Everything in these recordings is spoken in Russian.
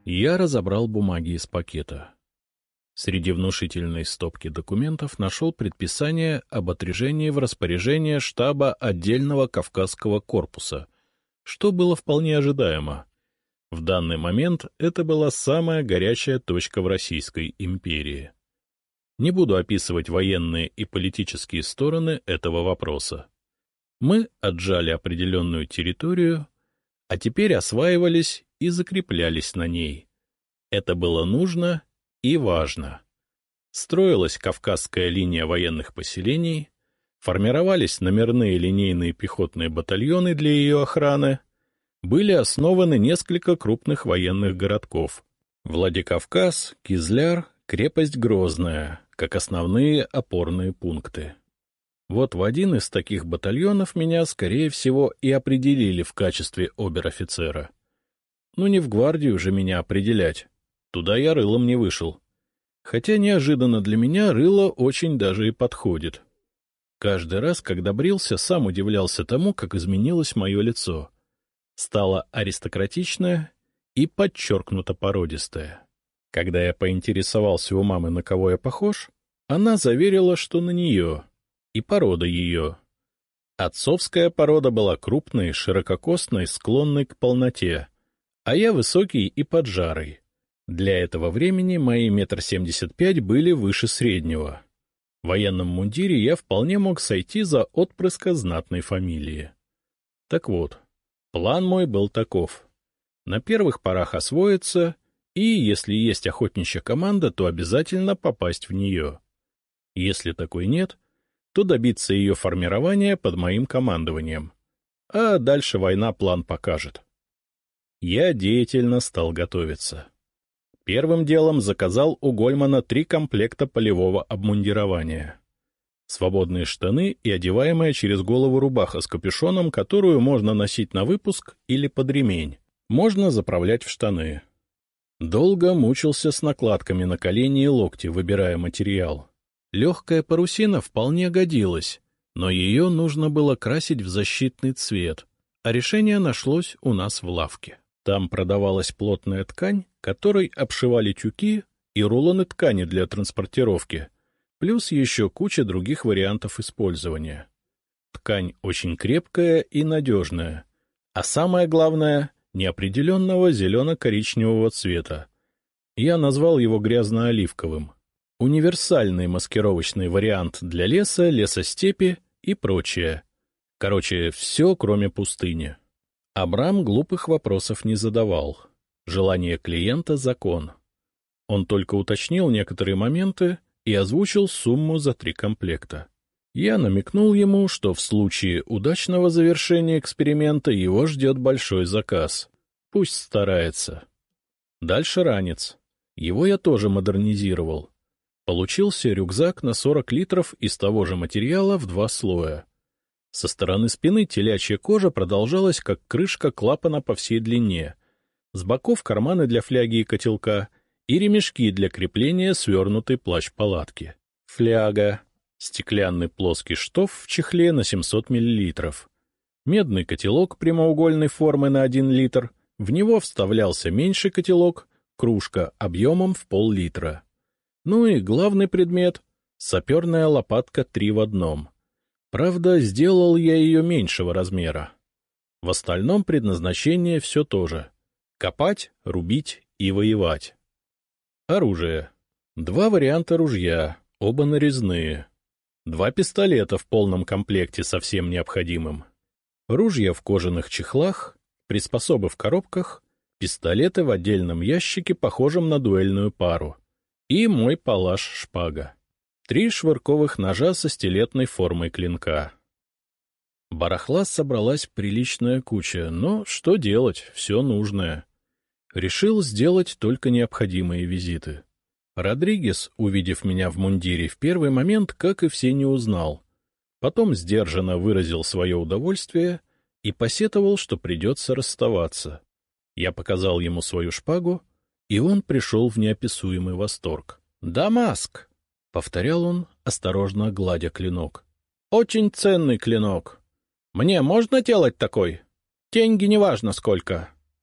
Я разобрал бумаги из пакета. Среди внушительной стопки документов нашел предписание об отряжении в распоряжение штаба отдельного Кавказского корпуса, что было вполне ожидаемо. В данный момент это была самая горячая точка в Российской империи. Не буду описывать военные и политические стороны этого вопроса. Мы отжали определенную территорию, а теперь осваивались и закреплялись на ней. Это было нужно и важно. Строилась Кавказская линия военных поселений, формировались номерные линейные пехотные батальоны для ее охраны, были основаны несколько крупных военных городков — Владикавказ, Кизляр, крепость Грозная, как основные опорные пункты. Вот в один из таких батальонов меня, скорее всего, и определили в качестве обер-офицера. Ну, не в гвардию же меня определять. Туда я рылом не вышел. Хотя неожиданно для меня рыло очень даже и подходит. Каждый раз, когда брился, сам удивлялся тому, как изменилось мое лицо. Стало аристократичное и подчеркнуто породистое. Когда я поинтересовался у мамы, на кого я похож, она заверила, что на нее, и порода ее. Отцовская порода была крупной, ширококосной, склонной к полноте, а я высокий и поджарый. Для этого времени мои 1,75 м были выше среднего. В военном мундире я вполне мог сойти за отпрыска знатной фамилии. Так вот, план мой был таков. На первых порах освоиться и, если есть охотничья команда, то обязательно попасть в нее. Если такой нет, то добиться ее формирования под моим командованием. А дальше война план покажет. Я деятельно стал готовиться. Первым делом заказал у Гольмана 3 комплекта полевого обмундирования. Свободные штаны и одеваемая через голову рубаха с капюшоном, которую можно носить на выпуск или под ремень. Можно заправлять в штаны. Долго мучился с накладками на колени и локти, выбирая материал. Легкая парусина вполне годилась, но ее нужно было красить в защитный цвет, а решение нашлось у нас в лавке. Там продавалась плотная ткань, которой обшивали тюки и рулоны ткани для транспортировки, плюс еще куча других вариантов использования. Ткань очень крепкая и надежная, а самое главное — неопределенного зелено-коричневого цвета. Я назвал его грязно-оливковым. Универсальный маскировочный вариант для леса, лесостепи и прочее. Короче, все, кроме пустыни. Абрам глупых вопросов не задавал. Желание клиента — закон. Он только уточнил некоторые моменты и озвучил сумму за 3 комплекта. Я намекнул ему, что в случае удачного завершения эксперимента его ждет большой заказ. Пусть старается. Дальше ранец. Его я тоже модернизировал. Получился рюкзак на 40 литров из того же материала в 2 слоя. Со стороны спины телячья кожа продолжалась, как крышка клапана по всей длине. С боков карманы для фляги и котелка и ремешки для крепления свернутой плащ-палатки. Фляга. Стеклянный плоский штоф в чехле на 700 мл. Медный котелок прямоугольной формы на 1 литр. В него вставлялся меньший котелок, кружка объемом в пол-литра. Ну и главный предмет — саперная лопатка 3 в 1. Правда, сделал я ее меньшего размера. В остальном предназначение все то же — копать, рубить и воевать. Оружие. 2 варианта ружья, оба нарезные. 2 пистолета в полном комплекте со всем необходимым. Ружья в кожаных чехлах, приспособы в коробках, пистолеты в отдельном ящике, похожем на дуэльную пару. И мой палаш-шпага. 3 швырковых ножа со стилетной формой клинка. Барахла собралась приличная куча, но что делать, все нужное. Решил сделать только необходимые визиты. Родригес, увидев меня в мундире, в первый момент, как и все, не узнал. Потом сдержанно выразил свое удовольствие и посетовал, что придется расставаться. Я показал ему свою шпагу, и он пришел в неописуемый восторг. «Дамаск!» — повторял он, осторожно гладя клинок. — Очень ценный клинок. Мне можно делать такой? Деньги неважно сколько.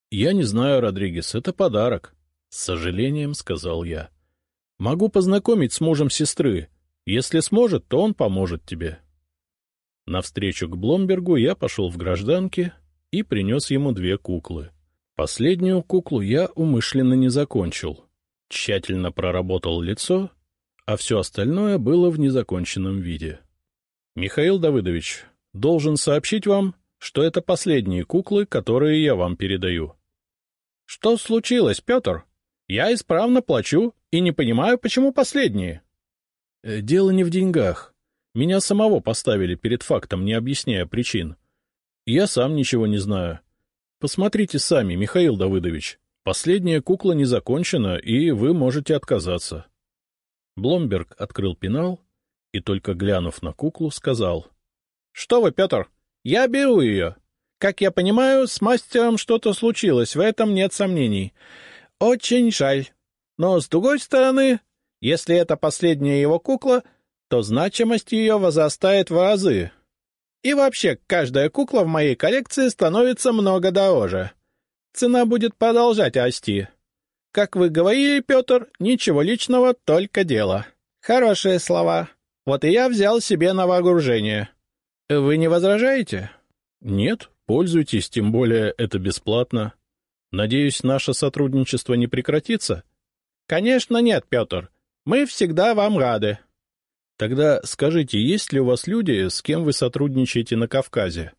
— Я не знаю, Родригес, это подарок, — с сожалением сказал я. — Могу познакомить с мужем сестры. Если сможет, то он поможет тебе. Навстречу к Бломбергу я пошел в гражданке и принес ему 2 куклы. Последнюю куклу я умышленно не закончил. Тщательно проработал лицо, а все остальное было в незаконченном виде. — Михаил Давыдович, должен сообщить вам, что это последние куклы, которые я вам передаю. — Что случилось, Петр? Я исправно плачу и не понимаю, почему последние. — Дело не в деньгах. Меня самого поставили перед фактом, не объясняя причин. Я сам ничего не знаю. Посмотрите сами, Михаил Давыдович. Последняя кукла не закончена, и вы можете отказаться. Бломберг открыл пенал и, только глянув на куклу, сказал. — Что вы, Петр, я беру ее. Как я понимаю, с мастером что-то случилось, в этом нет сомнений. Очень жаль. Но, с другой стороны, если это последняя его кукла, то значимость ее возрастает в разы. И вообще, каждая кукла в моей коллекции становится много дороже. Цена будет продолжать расти. Как вы говорили, Петр, ничего личного, только дело. Хорошие слова. Вот и я взял себе на вооружение. Вы не возражаете? Нет, пользуйтесь, тем более это бесплатно. Надеюсь, наше сотрудничество не прекратится? Конечно нет, Петр. Мы всегда вам рады. Тогда скажите, есть ли у вас люди, с кем вы сотрудничаете на Кавказе?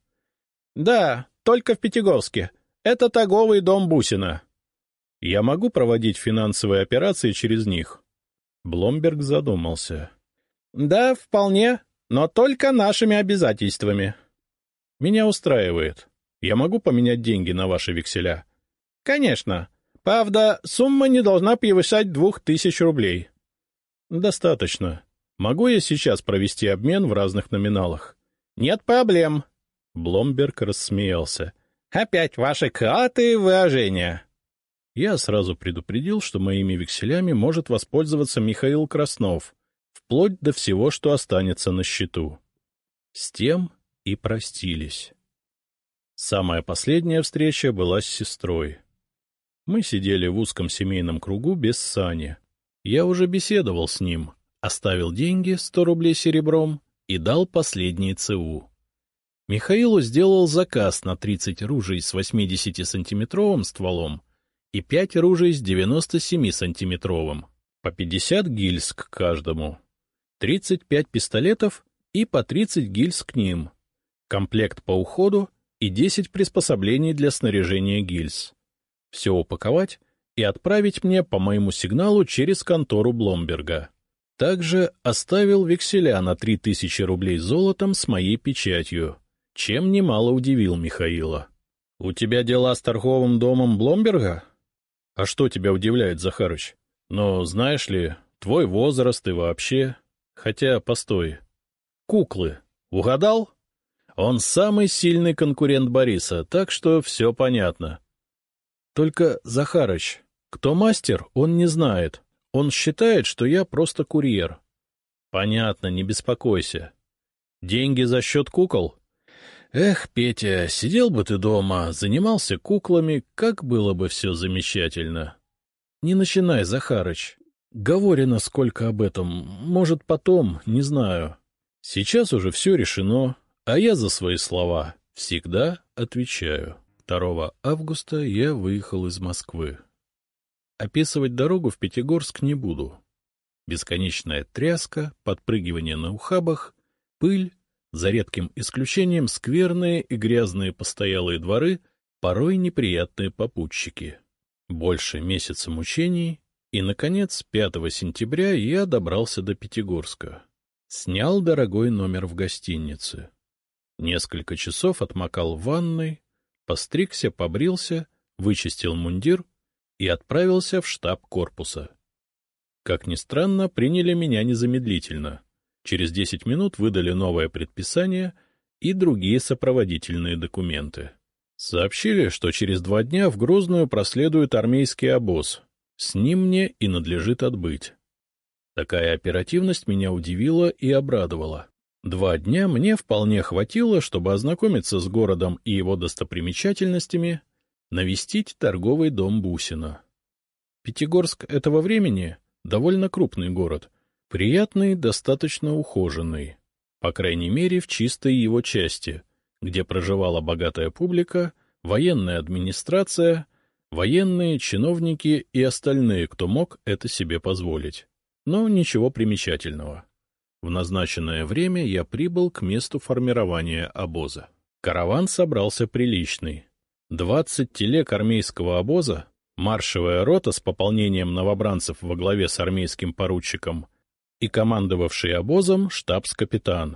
Да, только в Пятигорске. Это торговый дом Бусина. Я могу проводить финансовые операции через них? Бломберг задумался. Да, вполне, но только нашими обязательствами. Меня устраивает. Я могу поменять деньги на ваши векселя? Конечно. Правда, сумма не должна превышать 2000 рублей. Достаточно. Могу я сейчас провести обмен в разных номиналах? Нет проблем. Бломберг рассмеялся. Опять ваши крылатые выражения. Я сразу предупредил, что моими векселями может воспользоваться Михаил Краснов, вплоть до всего, что останется на счету. С тем и простились. Самая последняя встреча была с сестрой. Мы сидели в узком семейном кругу без Сани. Я уже беседовал с ним, оставил деньги, 100 рублей серебром, и дал последние ЦУ. Михаилу сделал заказ на 30 ружей с 80-сантиметровым стволом и 5 ружей с 97-сантиметровым, по 50 гильз к каждому, 35 пистолетов и по 30 гильз к ним, комплект по уходу и 10 приспособлений для снаряжения гильз. Все упаковать и отправить мне по моему сигналу через контору Бломберга. Также оставил векселя на 3000 рублей золотом с моей печатью, чем немало удивил Михаила. — У тебя дела с торговым домом Бломберга? — А что тебя удивляет, Захарыч? Но, знаешь ли, твой возраст и вообще... Хотя, постой. Куклы. Угадал? Он самый сильный конкурент Бориса, так что все понятно. Только, Захарыч, кто мастер, он не знает. Он считает, что я просто курьер. Понятно, не беспокойся. Деньги за счет кукол? Эх, Петя, сидел бы ты дома, занимался куклами, как было бы все замечательно. Не начинай, Захарыч. Говорено сколько об этом, может, потом, не знаю. Сейчас уже все решено, а я за свои слова всегда отвечаю. 2 августа я выехал из Москвы. Описывать дорогу в Пятигорск не буду. Бесконечная тряска, подпрыгивание на ухабах, пыль, за редким исключением скверные и грязные постоялые дворы, порой неприятные попутчики. Больше месяца мучений, и, наконец, 5 сентября я добрался до Пятигорска. Снял дорогой номер в гостинице. Несколько часов отмокал в ванной, постригся, побрился, вычистил мундир и отправился в штаб корпуса. Как ни странно, приняли меня незамедлительно. Через 10 минут выдали новое предписание и другие сопроводительные документы. Сообщили, что через 2 дня в Грозную проследует армейский обоз. С ним мне и надлежит отбыть. Такая оперативность меня удивила и обрадовала. 2 дня мне вполне хватило, чтобы ознакомиться с городом и его достопримечательностями, навестить торговый дом Бусина. Пятигорск этого времени — довольно крупный город, приятный, достаточно ухоженный, по крайней мере, в чистой его части, где проживала богатая публика, военная администрация, военные, чиновники и остальные, кто мог это себе позволить. Но ничего примечательного. В назначенное время я прибыл к месту формирования обоза. Караван собрался приличный. 20 телег армейского обоза, маршевая рота с пополнением новобранцев во главе с армейским поручиком и командовавший обозом штабс-капитан.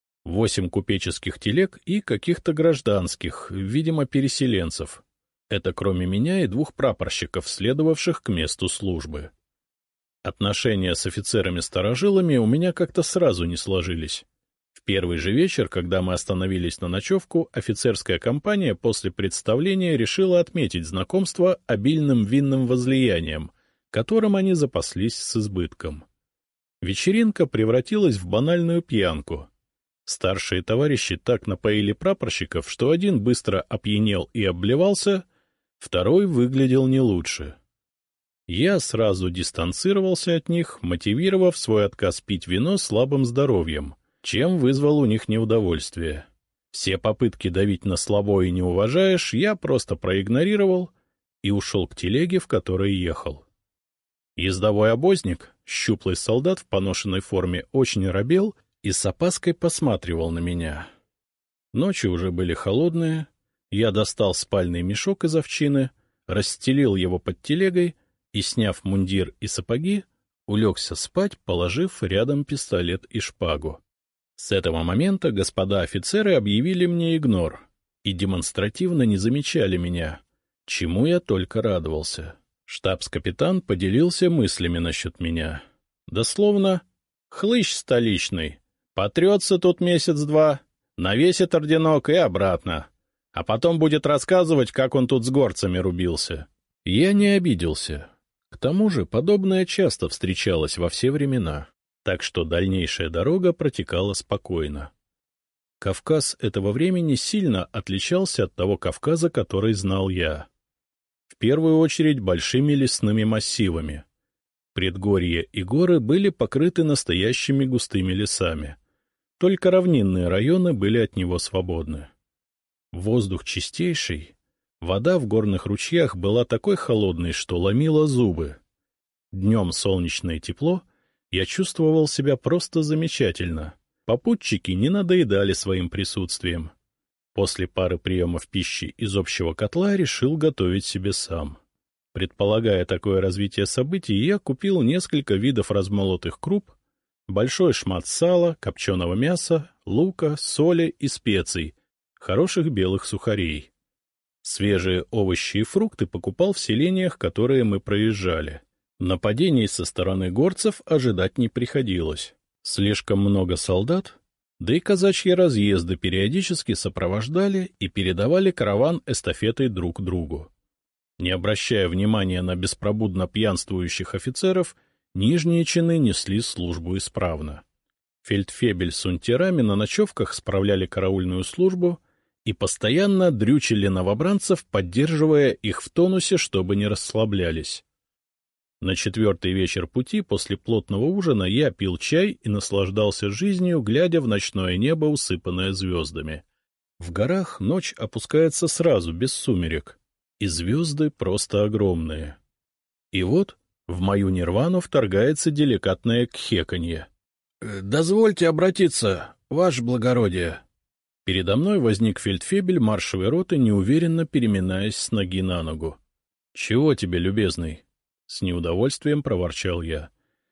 8 купеческих телег и каких-то гражданских, видимо, переселенцев. Это кроме меня и 2 прапорщиков, следовавших к месту службы. Отношения с офицерами-старожилами у меня как-то сразу не сложились. В первый же вечер, когда мы остановились на ночевку, офицерская компания после представления решила отметить знакомство обильным винным возлиянием, которым они запаслись с избытком. Вечеринка превратилась в банальную пьянку. Старшие товарищи так напоили прапорщиков, что один быстро опьянел и обливался, второй выглядел не лучше. Я сразу дистанцировался от них, мотивировав свой отказ пить вино слабым здоровьем, чем вызвал у них неудовольствие. Все попытки давить на слабо и не уважаешь я просто проигнорировал и ушел к телеге, в которой ехал. Ездовой обозник, щуплый солдат в поношенной форме, очень робел и с опаской посматривал на меня. Ночи уже были холодные, я достал спальный мешок из овчины, расстелил его под телегой и, сняв мундир и сапоги, улегся спать, положив рядом пистолет и шпагу. С этого момента господа офицеры объявили мне игнор и демонстративно не замечали меня, чему я только радовался. Штабс-капитан поделился мыслями насчет меня. Дословно: «Хлыщ столичный, потрется тут месяц-два, навесит орденок и обратно, а потом будет рассказывать, как он тут с горцами рубился». Я не обиделся. К тому же подобное часто встречалось во все времена, так что дальнейшая дорога протекала спокойно. Кавказ этого времени сильно отличался от того Кавказа, который знал я. В первую очередь большими лесными массивами. Предгорья и горы были покрыты настоящими густыми лесами. Только равнинные районы были от него свободны. Воздух чистейший. Вода в горных ручьях была такой холодной, что ломила зубы. Днем солнечное тепло, я чувствовал себя просто замечательно. Попутчики не надоедали своим присутствием. После пары приемов пищи из общего котла решил готовить себе сам. Предполагая такое развитие событий, я купил несколько видов размолотых круп, большой шмат сала, копченого мяса, лука, соли и специй, хороших белых сухарей. Свежие овощи и фрукты покупал в селениях, которые мы проезжали. Нападений со стороны горцев ожидать не приходилось. Слишком много солдат, да и казачьи разъезды периодически сопровождали и передавали караван эстафетой друг другу. Не обращая внимания на беспробудно пьянствующих офицеров, нижние чины несли службу исправно. Фельдфебель с унтерами на ночевках справляли караульную службу и постоянно дрючили новобранцев, поддерживая их в тонусе, чтобы не расслаблялись. На 4-й вечер пути после плотного ужина я пил чай и наслаждался жизнью, глядя в ночное небо, усыпанное звездами. В горах ночь опускается сразу, без сумерек, и звезды просто огромные. И вот в мою нирвану вторгается деликатное кхеканье. — Дозвольте обратиться, ваше благородие. Передо мной возник фельдфебель маршевой роты, неуверенно переминаясь с ноги на ногу. — Чего тебе, любезный? — с неудовольствием проворчал я.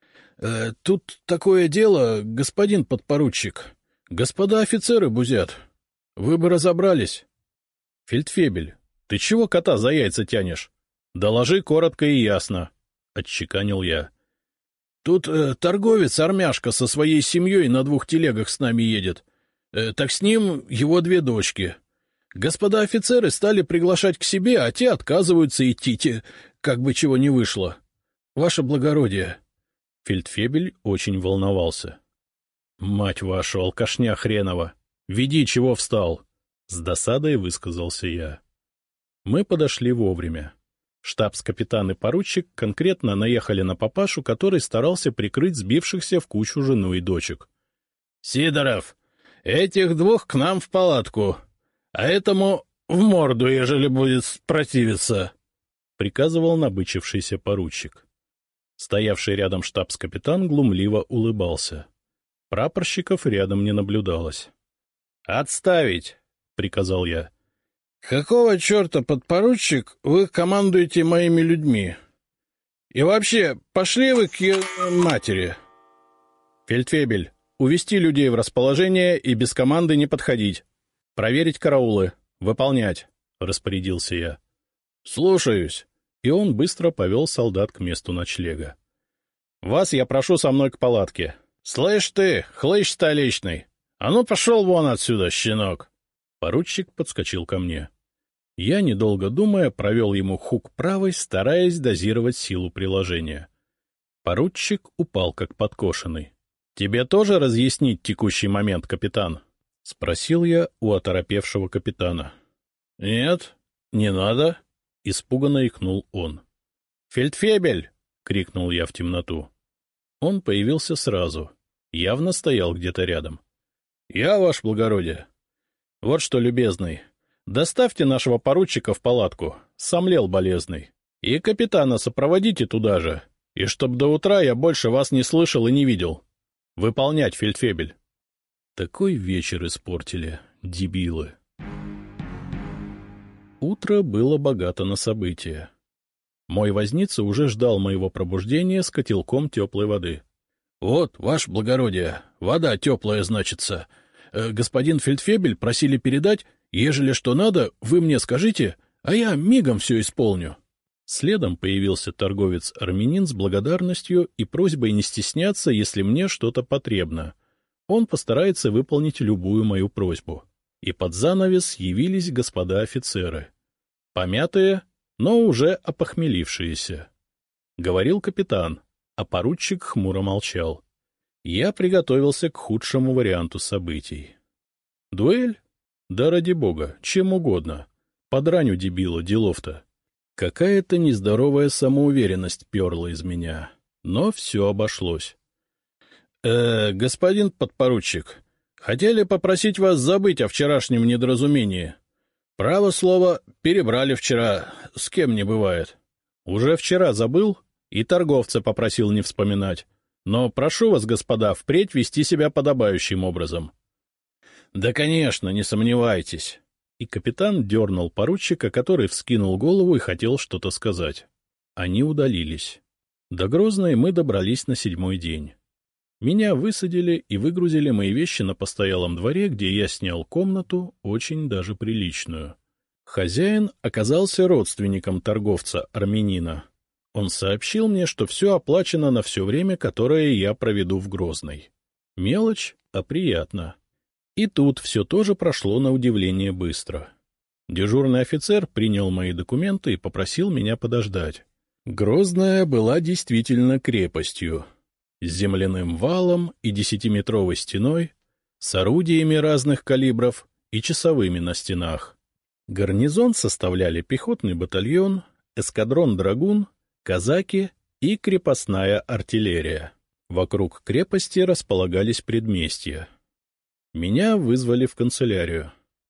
— Тут такое дело, господин подпоручик. Господа офицеры бузят. Вы бы разобрались. — Фельдфебель, ты чего кота за яйца тянешь? Доложи коротко и ясно, — отчеканил я. — Тут торговец-армяшка со своей семьей на 2 телегах с нами едет. Так с ним его 2 дочки. Господа офицеры стали приглашать к себе, а те отказываются идти, как бы чего не вышло. Ваше благородие. Фельдфебель очень волновался. — Мать вашу, алкашня хренова! Веди, чего встал! — с досадой высказался я. Мы подошли вовремя. Штабс-капитан и поручик конкретно наехали на папашу, который старался прикрыть сбившихся в кучу жену и дочек. — Сидоров, этих двух к нам в палатку, а этому в морду, ежели будет противиться, — приказывал набычившийся поручик. Стоявший рядом штабс-капитан глумливо улыбался. Прапорщиков рядом не наблюдалось. — Отставить! — приказал я. — Какого черта, подпоручик, вы командуете моими людьми? И вообще, пошли вы к матери. — Фельдфебель, увести людей в расположение и без команды не подходить. Проверить караулы. Выполнять, — распорядился я. — Слушаюсь. И он быстро повел солдат к месту ночлега. — Вас я прошу со мной к палатке. — Слышь ты, хлыщ столичный! А ну пошел вон отсюда, щенок! Поручик подскочил ко мне. Я, недолго думая, провел ему хук правой, стараясь дозировать силу приложения. Поручик упал как подкошенный. — Тебе тоже разъяснить текущий момент, капитан? — спросил я у оторопевшего капитана. — Нет, не надо, — испуганно икнул он. — Фельдфебель! — крикнул я в темноту. Он появился сразу, явно стоял где-то рядом. — Я, ваше благородие. — Вот что, любезный, доставьте нашего поручика в палатку, сомлел болезный, и капитана сопроводите туда же, и чтоб до утра я больше вас не слышал и не видел. Выполнять, фельдфебель. Такой вечер испортили, дебилы. Утро было богато на события. Мой возница уже ждал моего пробуждения с котелком теплой воды. — Вот, ваше благородие, вода теплая, значится. Господин фельдфебель просили передать, ежели что надо, вы мне скажите, а я мигом все исполню. Следом появился торговец-армянин с благодарностью и просьбой не стесняться, если мне что-то потребно. Он постарается выполнить любую мою просьбу. И под занавес явились господа офицеры. Помятые, но уже опохмелившиеся. Говорил капитан, а поручик хмуро молчал. Я приготовился к худшему варианту событий. Дуэль? Да ради бога, чем угодно. Подраню дебила, делов-то. Какая-то нездоровая самоуверенность перла из меня, но все обошлось. Господин подпоручик, хотели попросить вас забыть о вчерашнем недоразумении. Право слово, перебрали вчера, с кем не бывает. Уже вчера забыл и торговца попросил не вспоминать. Но прошу вас, господа, впредь вести себя подобающим образом. — Да, конечно, не сомневайтесь. И капитан дернул поручика, который вскинул голову и хотел что-то сказать. Они удалились. До Грозной мы добрались на 7-й день. Меня высадили и выгрузили мои вещи на постоялом дворе, где я снял комнату, очень даже приличную. Хозяин оказался родственником торговца-армянина. Он сообщил мне, что все оплачено на все время, которое я проведу в Грозной. Мелочь, а приятно. И тут все тоже прошло на удивление быстро. Дежурный офицер принял мои документы и попросил меня подождать. Грозная была действительно крепостью. С земляным валом и 10-метровой стеной, с орудиями разных калибров и часовыми на стенах. Гарнизон составляли пехотный батальон, эскадрон «Драгун», казаки и крепостная артиллерия. Вокруг крепости располагались предместья. Меня вызвали в канцелярию.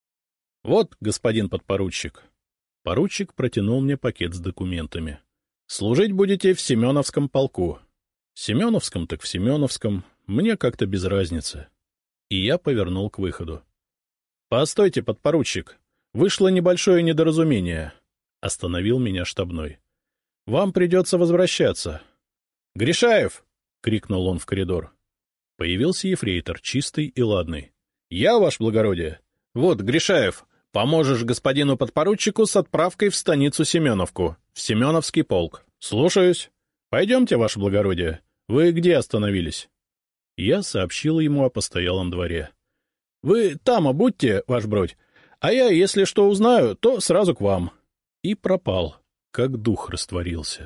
— Вот, господин подпоручик. Поручик протянул мне пакет с документами. — Служить будете в Семеновском полку. Семеновском так в Семеновском, мне как-то без разницы. И я повернул к выходу. — Постойте, подпоручик, вышло небольшое недоразумение. Остановил меня штабной. — Вам придется возвращаться. — Гришаев! — крикнул он в коридор. Появился ефрейтор, чистый и ладный. — Я, ваше благородие. Вот, Гришаев, поможешь господину подпоручику с отправкой в станицу Семеновку, в Семеновский полк. Слушаюсь. Пойдемте, ваше благородие. Вы где остановились? Я сообщил ему о постоялом дворе. — Вы там будьте, ваш бродь, а я, если что узнаю, то сразу к вам. И пропал, как дух растворился.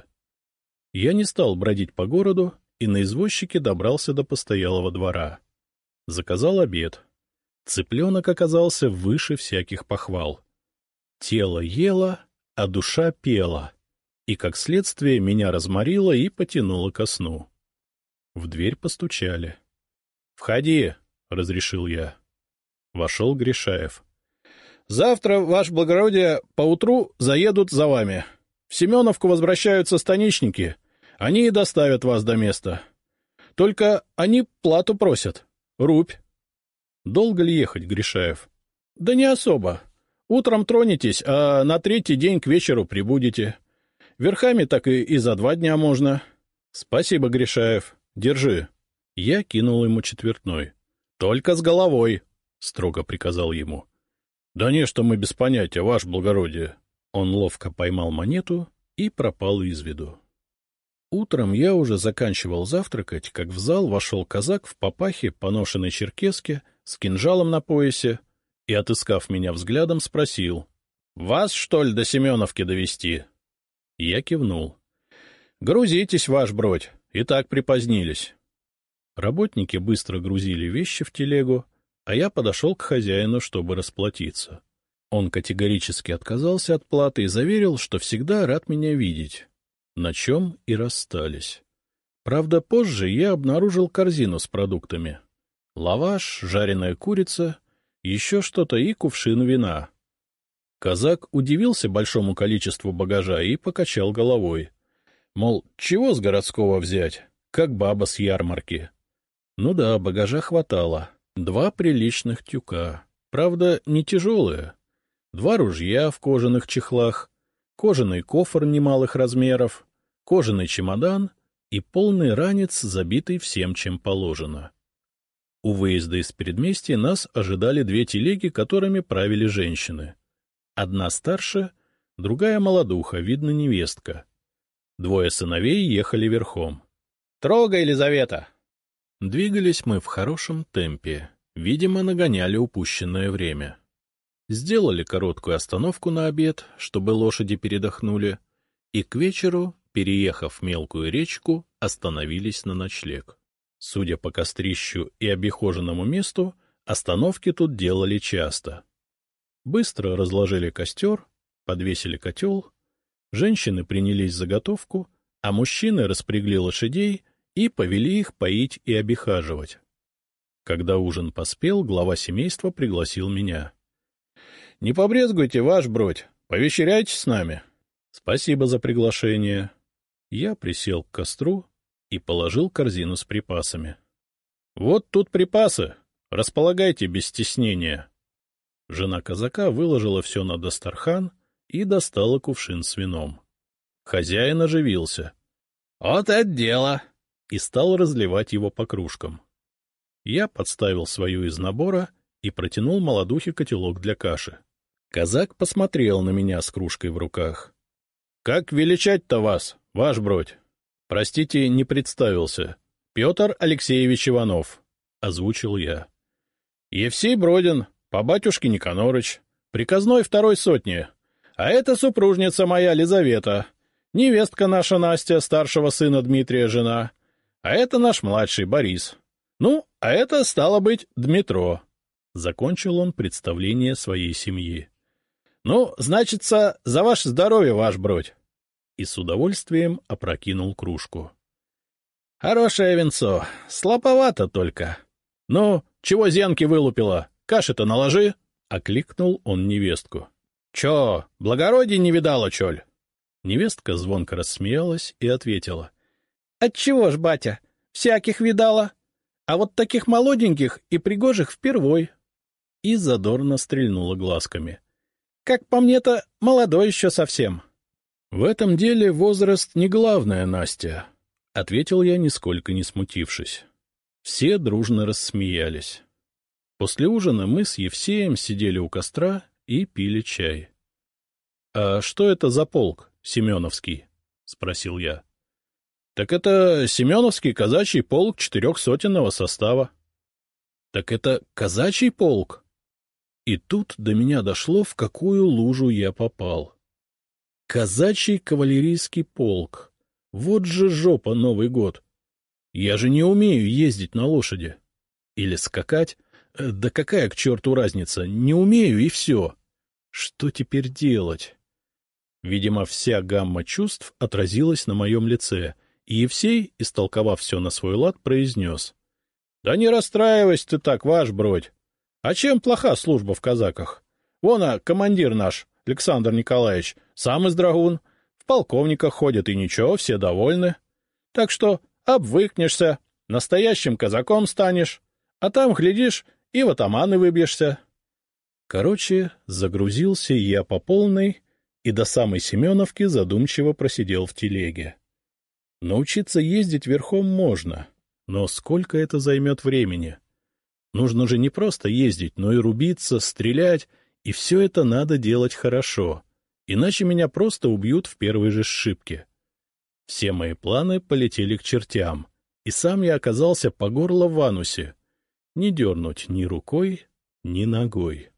Я не стал бродить по городу и на извозчике добрался до постоялого двора. Заказал обед. Цыпленок оказался выше всяких похвал. Тело ело, а душа пела, и, как следствие, меня разморило и потянуло ко сну. В дверь постучали. — Входи, — разрешил я. Вошел Гришаев. — Завтра, ваше благородие, поутру заедут за вами. В Семеновку возвращаются станичники. Они и доставят вас до места. Только они плату просят. Рубь. — Долго ли ехать, Гришаев? — Да не особо. Утром тронетесь, а на третий день к вечеру прибудете. Верхами так и за 2 дня можно. — Спасибо, Гришаев. Держи. Я кинул ему четвертной. — Только с головой, — строго приказал ему. — Да не, что мы без понятия, ваше благородие. Он ловко поймал монету и пропал из виду. Утром я уже заканчивал завтракать, как в зал вошел казак в папахе, поношенной черкеске, с кинжалом на поясе, и, отыскав меня взглядом, спросил: — Вас, что ли, до Семеновки довести? Я кивнул. — Грузитесь, ваш бродь, и так припозднились. Работники быстро грузили вещи в телегу, а я подошел к хозяину, чтобы расплатиться. Он категорически отказался от платы и заверил, что всегда рад меня видеть, на чем и расстались. Правда, позже я обнаружил корзину с продуктами. Лаваш, жареная курица, еще что-то и кувшин вина. Казак удивился большому количеству багажа и покачал головой. Мол, чего с городского взять, как баба с ярмарки. Ну да, багажа хватало. 2 приличных тюка, правда, не тяжелые. 2 ружья в кожаных чехлах, кожаный кофр немалых размеров, кожаный чемодан и полный ранец, забитый всем, чем положено. У выезда из предместья нас ожидали 2 телеги, которыми правили женщины. Одна старше, другая молодуха, видно, невестка. 2 сыновей ехали верхом. — Трогай, Елизавета! Двигались мы в хорошем темпе, видимо, нагоняли упущенное время. Сделали короткую остановку на обед, чтобы лошади передохнули, и к вечеру, переехав мелкую речку, остановились на ночлег. Судя по кострищу и обихоженному месту, остановки тут делали часто. Быстро разложили костер, подвесили котел, женщины принялись за готовку, а мужчины распрягли лошадей и повели их поить и обихаживать. Когда ужин поспел, глава семейства пригласил меня. — Не побрезгуйте, ваш бродь, повечеряйте с нами. — Спасибо за приглашение. Я присел к костру и положил корзину с припасами. — Вот тут припасы, располагайте без стеснения. Жена казака выложила все на дастархан и достала кувшин с вином. Хозяин оживился. — Вот это дело! И стал разливать его по кружкам. Я подставил свою из набора и протянул молодухе котелок для каши. Казак посмотрел на меня с кружкой в руках. — Как величать-то вас, ваш бродь? — Простите, не представился. — Петр Алексеевич Иванов, — озвучил я. — Евсей Бродин, по батюшке Никонорыч, приказной 2-й сотни. А это супружница моя Лизавета, невестка наша Настя, старшего сына Дмитрия жена. А это наш младший Борис. Ну, а это, стало быть, Дмитро. Закончил он представление своей семьи. — Ну, значится, за ваше здоровье, ваш бродь. И с удовольствием опрокинул кружку. — Хорошее винцо, слаповато только. — Ну, чего зенки вылупила? Каши-то наложи! — окликнул он невестку. — Чё, благородие не видала, чоль? Невестка звонко рассмеялась и ответила. — Отчего ж, батя, всяких видала, а вот таких молоденьких и пригожих впервой. И задорно стрельнула глазками. — Как по мне-то, молодой еще совсем. — В этом деле возраст не главное, Настя, — ответил я, нисколько не смутившись. Все дружно рассмеялись. После ужина мы с Евсеем сидели у костра и пили чай. — А что это за полк, Семеновский? — спросил я. — Так это Семеновский казачий полк 400-сотенного состава. — Так это казачий полк? И тут до меня дошло, в какую лужу я попал. Казачий кавалерийский полк. Вот же жопа Новый год. Я же не умею ездить на лошади. Или скакать. Да какая к черту разница? Не умею, и все. Что теперь делать? Видимо, вся гамма чувств отразилась на моем лице, и Евсей, истолковав все на свой лад, произнес: — Да не расстраивайся ты так, ваш бродь. А чем плоха служба в казаках? Вон, командир наш, Александр Николаевич, сам из драгун, в полковниках ходит, и ничего, все довольны. Так что обвыкнешься, настоящим казаком станешь, а там, глядишь, и в атаманы выбьешься. Короче, загрузился я по полной и до самой Семеновки задумчиво просидел в телеге. Научиться ездить верхом можно, но сколько это займет времени? Нужно же не просто ездить, но и рубиться, стрелять, и все это надо делать хорошо, иначе меня просто убьют в первой же сшибке. Все мои планы полетели к чертям, и сам я оказался по горло в анусе. Не дернуть ни рукой, ни ногой.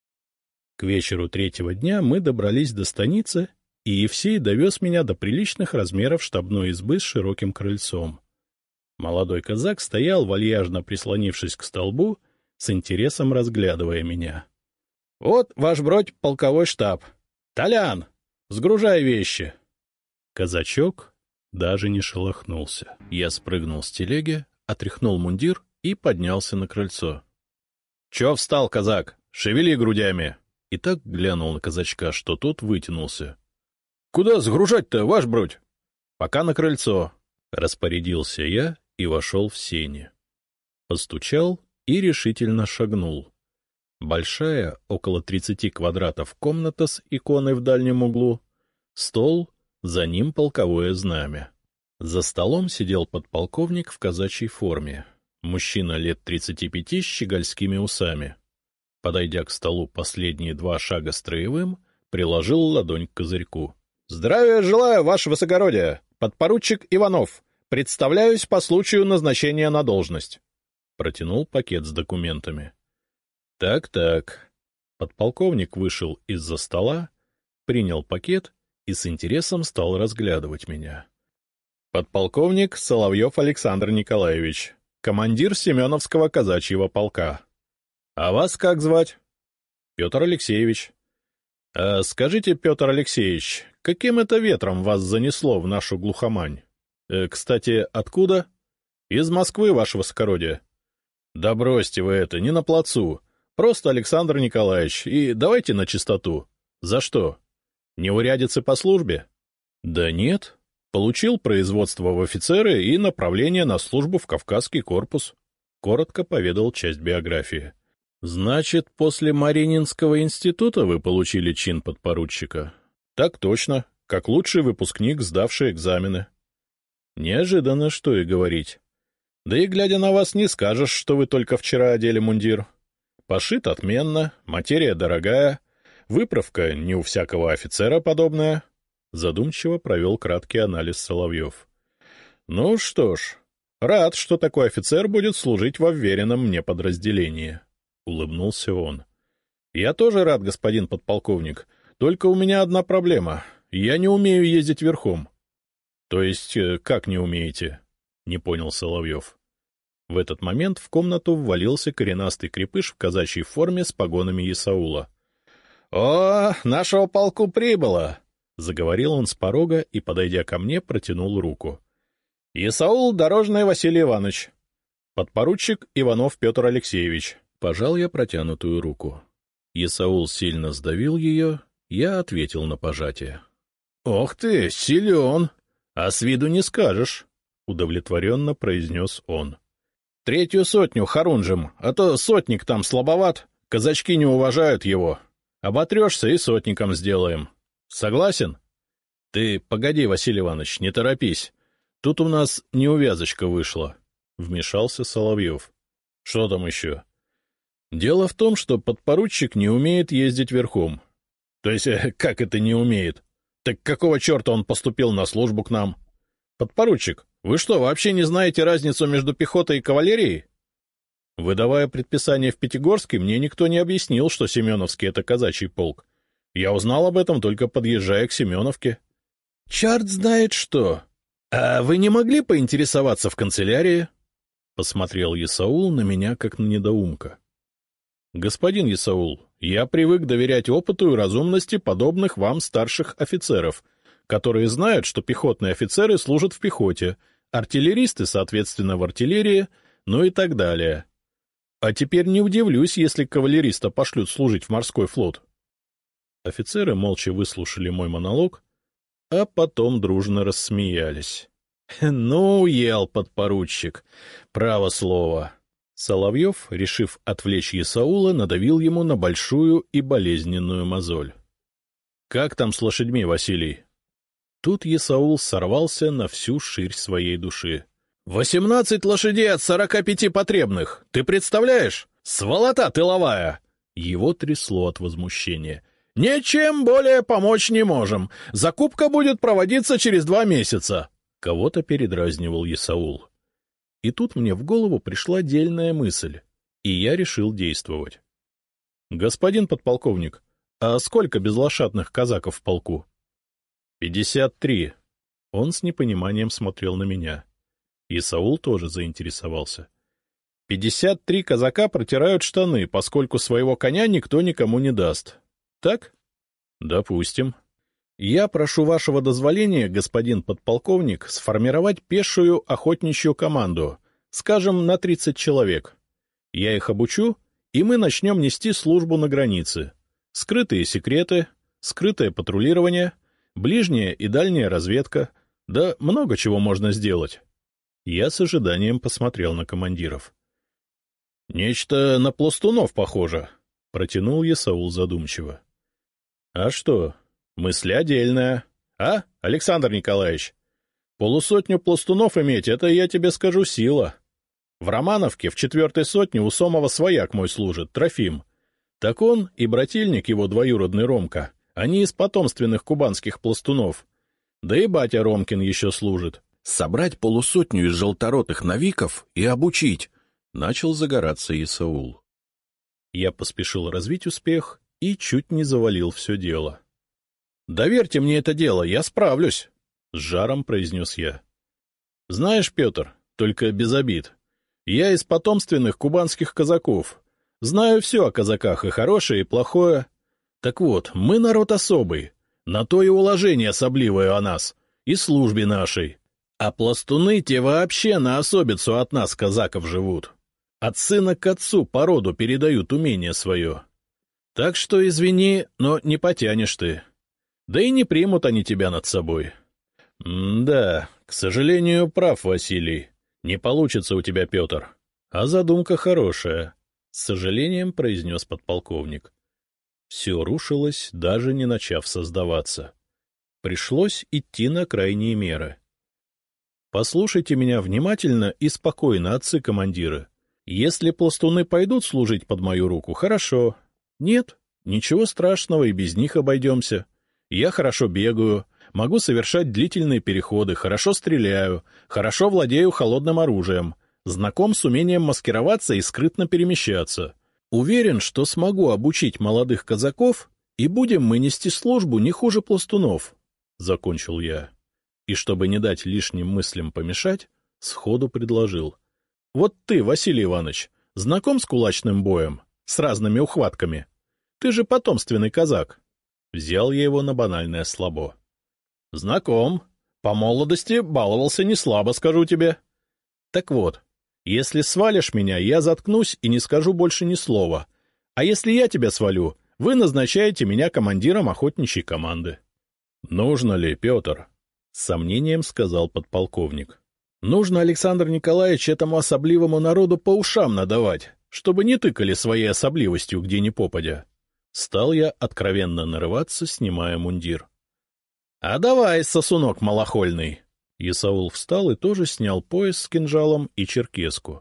К вечеру третьего дня мы добрались до станицы, и Евсей довез меня до приличных размеров штабной избы с широким крыльцом. Молодой казак стоял, вальяжно прислонившись к столбу, с интересом разглядывая меня. — Вот, ваш бродь, полковой штаб. Толян, сгружай вещи. Казачок даже не шелохнулся. Я спрыгнул с телеги, отряхнул мундир и поднялся на крыльцо. — Чё встал, казак? Шевели грудями! И так глянул на казачка, что тот вытянулся. — Куда сгружать-то, ваш бродь? — Пока на крыльцо. Распорядился я и вошел в сени. Постучал и решительно шагнул. Большая, около 30 квадратов комната с иконой в дальнем углу, стол, за ним полковое знамя. За столом сидел подполковник в казачьей форме, мужчина лет 35 с щегольскими усами. Подойдя к столу последние 2 шага строевым, приложил ладонь к козырьку. — Здравия желаю, ваше высокородие! Подпоручик Иванов! Представляюсь по случаю назначения на должность. Протянул пакет с документами. Так. Подполковник вышел из-за стола, принял пакет и с интересом стал разглядывать меня. Подполковник Соловьев Александр Николаевич, командир Семеновского казачьего полка. А вас как звать? Петр Алексеевич. Скажите, Петр Алексеевич, каким это ветром вас занесло в нашу глухомань? Кстати, откуда? Из Москвы, ваше высокородие. Да бросьте вы это, не на плацу. Просто Александр Николаевич, и давайте на чистоту. За что? Неурядицы по службе? Да нет. Получил производство в офицеры и направление на службу в Кавказский корпус. Коротко поведал часть биографии. Значит, после Марининского института вы получили чин подпоручика? Так точно, как лучший выпускник, сдавший экзамены. Неожиданно, что и говорить. Да и глядя на вас, не скажешь, что вы только вчера одели мундир. Пошит отменно, материя дорогая, выправка не у всякого офицера подобная. Задумчиво провел краткий анализ Соловьев. Ну что ж, рад, что такой офицер будет служить во вверенном мне подразделении. — улыбнулся он. — Я тоже рад, господин подполковник, только у меня одна проблема. Я не умею ездить верхом. — То есть, как не умеете? — не понял Соловьев. В этот момент в комнату ввалился коренастый крепыш в казачьей форме с погонами Исаула. — О, нашего полку прибыло! — заговорил он с порога и, подойдя ко мне, протянул руку. — Исаул Дорожный Василий Иванович. Подпоручик Иванов Петр Алексеевич. Пожал я протянутую руку. Исаул сильно сдавил ее, я ответил на пожатие. — Ох ты, силен! А с виду не скажешь! — удовлетворенно произнес он. — 3-ю сотню хорунжим, а то сотник там слабоват, казачки не уважают его. Оботрешься и сотником сделаем. Согласен? — Ты погоди, Василий Иванович, не торопись. Тут у нас неувязочка вышла. — вмешался Соловьев. — Что там еще? — Дело в том, что подпоручик не умеет ездить верхом. — То есть, как это не умеет? Так какого черта он поступил на службу к нам? — Подпоручик, вы что, вообще не знаете разницу между пехотой и кавалерией? Выдавая предписание в Пятигорске, мне никто не объяснил, что Семеновский — это казачий полк. Я узнал об этом, только подъезжая к Семеновке. — Черт знает что! А вы не могли поинтересоваться в канцелярии? Посмотрел Исаул на меня, как на недоумка. — Господин Исаул, Я привык доверять опыту и разумности подобных вам старших офицеров, которые знают, что пехотные офицеры служат в пехоте, артиллеристы, соответственно, в артиллерии, ну и так далее. А теперь не удивлюсь, если кавалериста пошлют служить в морской флот. Офицеры молча выслушали мой монолог, а потом дружно рассмеялись. — Ну, ел, подпоручик, право слово. Соловьев, решив отвлечь Есаула, надавил ему на большую и болезненную мозоль. — Как там с лошадьми, Василий? Тут Есаул сорвался на всю ширь своей души. — 18 лошадей от 45 потребных! Ты представляешь? Сволота тыловая! Его трясло от возмущения. — Ничем более помочь не можем. Закупка будет проводиться через 2 месяца. Кого-то передразнивал Есаул. И тут мне в голову пришла дельная мысль, и я решил действовать. — Господин подполковник, а сколько безлошадных казаков в полку? — 53. Он с непониманием смотрел на меня. Есаул тоже заинтересовался. 53 казака протирают штаны, поскольку своего коня никто никому не даст. Так? Допустим. Я прошу вашего дозволения, господин подполковник, сформировать пешую охотничью команду, скажем, на 30 человек. Я их обучу, и мы начнем нести службу на границе. Скрытые секреты, скрытое патрулирование, ближняя и дальняя разведка, да много чего можно сделать. Я с ожиданием посмотрел на командиров. — Нечто на пластунов похоже, — протянул Есаул задумчиво. — А что, мысль отдельная. А, Александр Николаевич? 50 пластунов иметь — это, я тебе скажу, сила. В Романовке в 4-й сотне у Сомова свояк мой служит, Трофим. Так он и брательник его двоюродный Ромка. Они из потомственных кубанских пластунов. Да и батя Ромкин еще служит. Собрать 50 из желторотых навиков и обучить. Начал загораться Есаул. Я поспешил развить успех и чуть не завалил все дело. — Доверьте мне это дело, я справлюсь, — с жаром произнес я. — Знаешь, Петр, только без обид, я из потомственных кубанских казаков. Знаю все о казаках, и хорошее, и плохое. Так вот, мы народ особый, на то и уложение особливое о нас, и службе нашей. А пластуны те вообще на особицу от нас, казаков, живут. От сына к отцу по роду передают умение свое. Так что, извини, но не потянешь ты. Да и не примут они тебя над собой. Да, к сожалению, прав Василий. Не получится у тебя, Петр. А задумка хорошая, — с сожалением произнес подполковник. Все рушилось, даже не начав создаваться. Пришлось идти на крайние меры. Послушайте меня внимательно и спокойно, отцы-командиры. Если пластуны пойдут служить под мою руку, хорошо. Нет, ничего страшного, и без них обойдемся. Я хорошо бегаю, могу совершать длительные переходы, хорошо стреляю, хорошо владею холодным оружием, знаком с умением маскироваться и скрытно перемещаться. Уверен, что смогу обучить молодых казаков, и будем мы нести службу не хуже пластунов, — закончил я. И чтобы не дать лишним мыслям помешать, сходу предложил. — Вот ты, Василий Иванович, знаком с кулачным боем, с разными ухватками? Ты же потомственный казак. Взял я его на банальное слабо. — Знаком. По молодости баловался не слабо, скажу тебе. — Так вот, если свалишь меня, я заткнусь и не скажу больше ни слова. А если я тебя свалю, вы назначаете меня командиром охотничьей команды. — Нужно ли, Петр? — с сомнением сказал подполковник. — Нужно, Александр Николаевич, этому особливому народу по ушам надавать, чтобы не тыкали своей особливостью, где ни попадя. Стал я откровенно нарываться, снимая мундир. — А давай, сосунок малохольный! Есаул встал и тоже снял пояс с кинжалом и черкеску.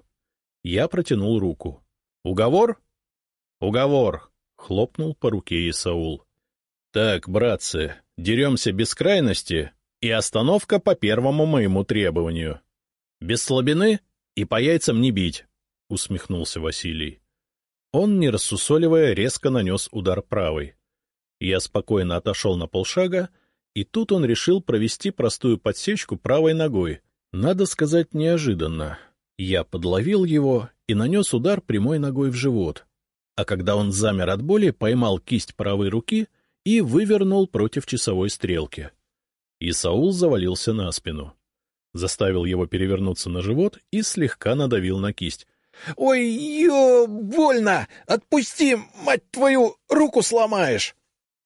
Я протянул руку. — Уговор? — Уговор! — хлопнул по руке Есаул. — Так, братцы, деремся без крайности, и остановка по первому моему требованию. Без слабины и по яйцам не бить, — усмехнулся Василий. Он, не рассусоливая, резко нанес удар правой. Я спокойно отошел на полшага, и тут он решил провести простую подсечку правой ногой. Надо сказать, неожиданно. Я подловил его и нанес удар прямой ногой в живот. а когда он замер от боли, поймал кисть правой руки и вывернул против часовой стрелки. Исаул завалился на спину. Заставил его перевернуться на живот и слегка надавил на кисть. — Ой, больно! Отпусти, мать твою, руку сломаешь!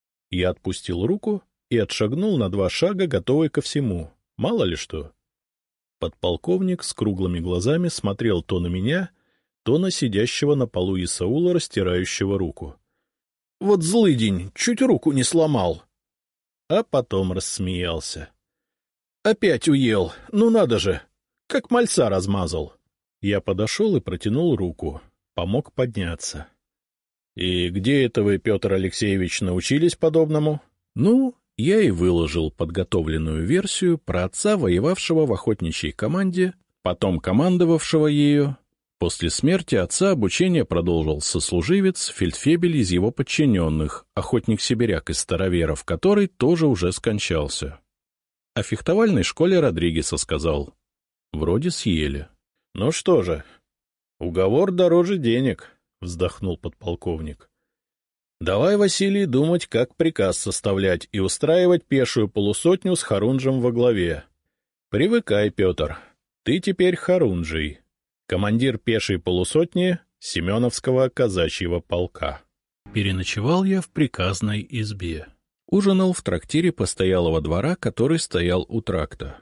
Я отпустил руку и отшагнул на 2 шага, готовый ко всему. Мало ли что. Подполковник с круглыми глазами смотрел то на меня, то на сидящего на полу Исаула, растирающего руку. — Вот злыдень, чуть руку не сломал. А потом рассмеялся. — Опять уел, ну надо же, как мальца размазал. Я подошел и протянул руку, помог подняться. — И где это вы, Петр Алексеевич, научились подобному? Ну, я и выложил подготовленную версию про отца, воевавшего в охотничьей команде, потом командовавшего ею. После смерти отца обучение продолжил сослуживец, фельдфебель из его подчиненных, охотник-сибиряк из староверов, который тоже уже скончался. О фехтовальной школе Родригеса сказал. Вроде съели. — Ну что же, уговор дороже денег, — вздохнул подполковник. — Давай, Василий, думать, как приказ составлять и устраивать пешую полусотню с Харунжем во главе. Привыкай, Петр, ты теперь Харунжий, командир пешей полусотни Семеновского казачьего полка. Переночевал я в приказной избе. Ужинал в трактире постоялого двора, который стоял у тракта.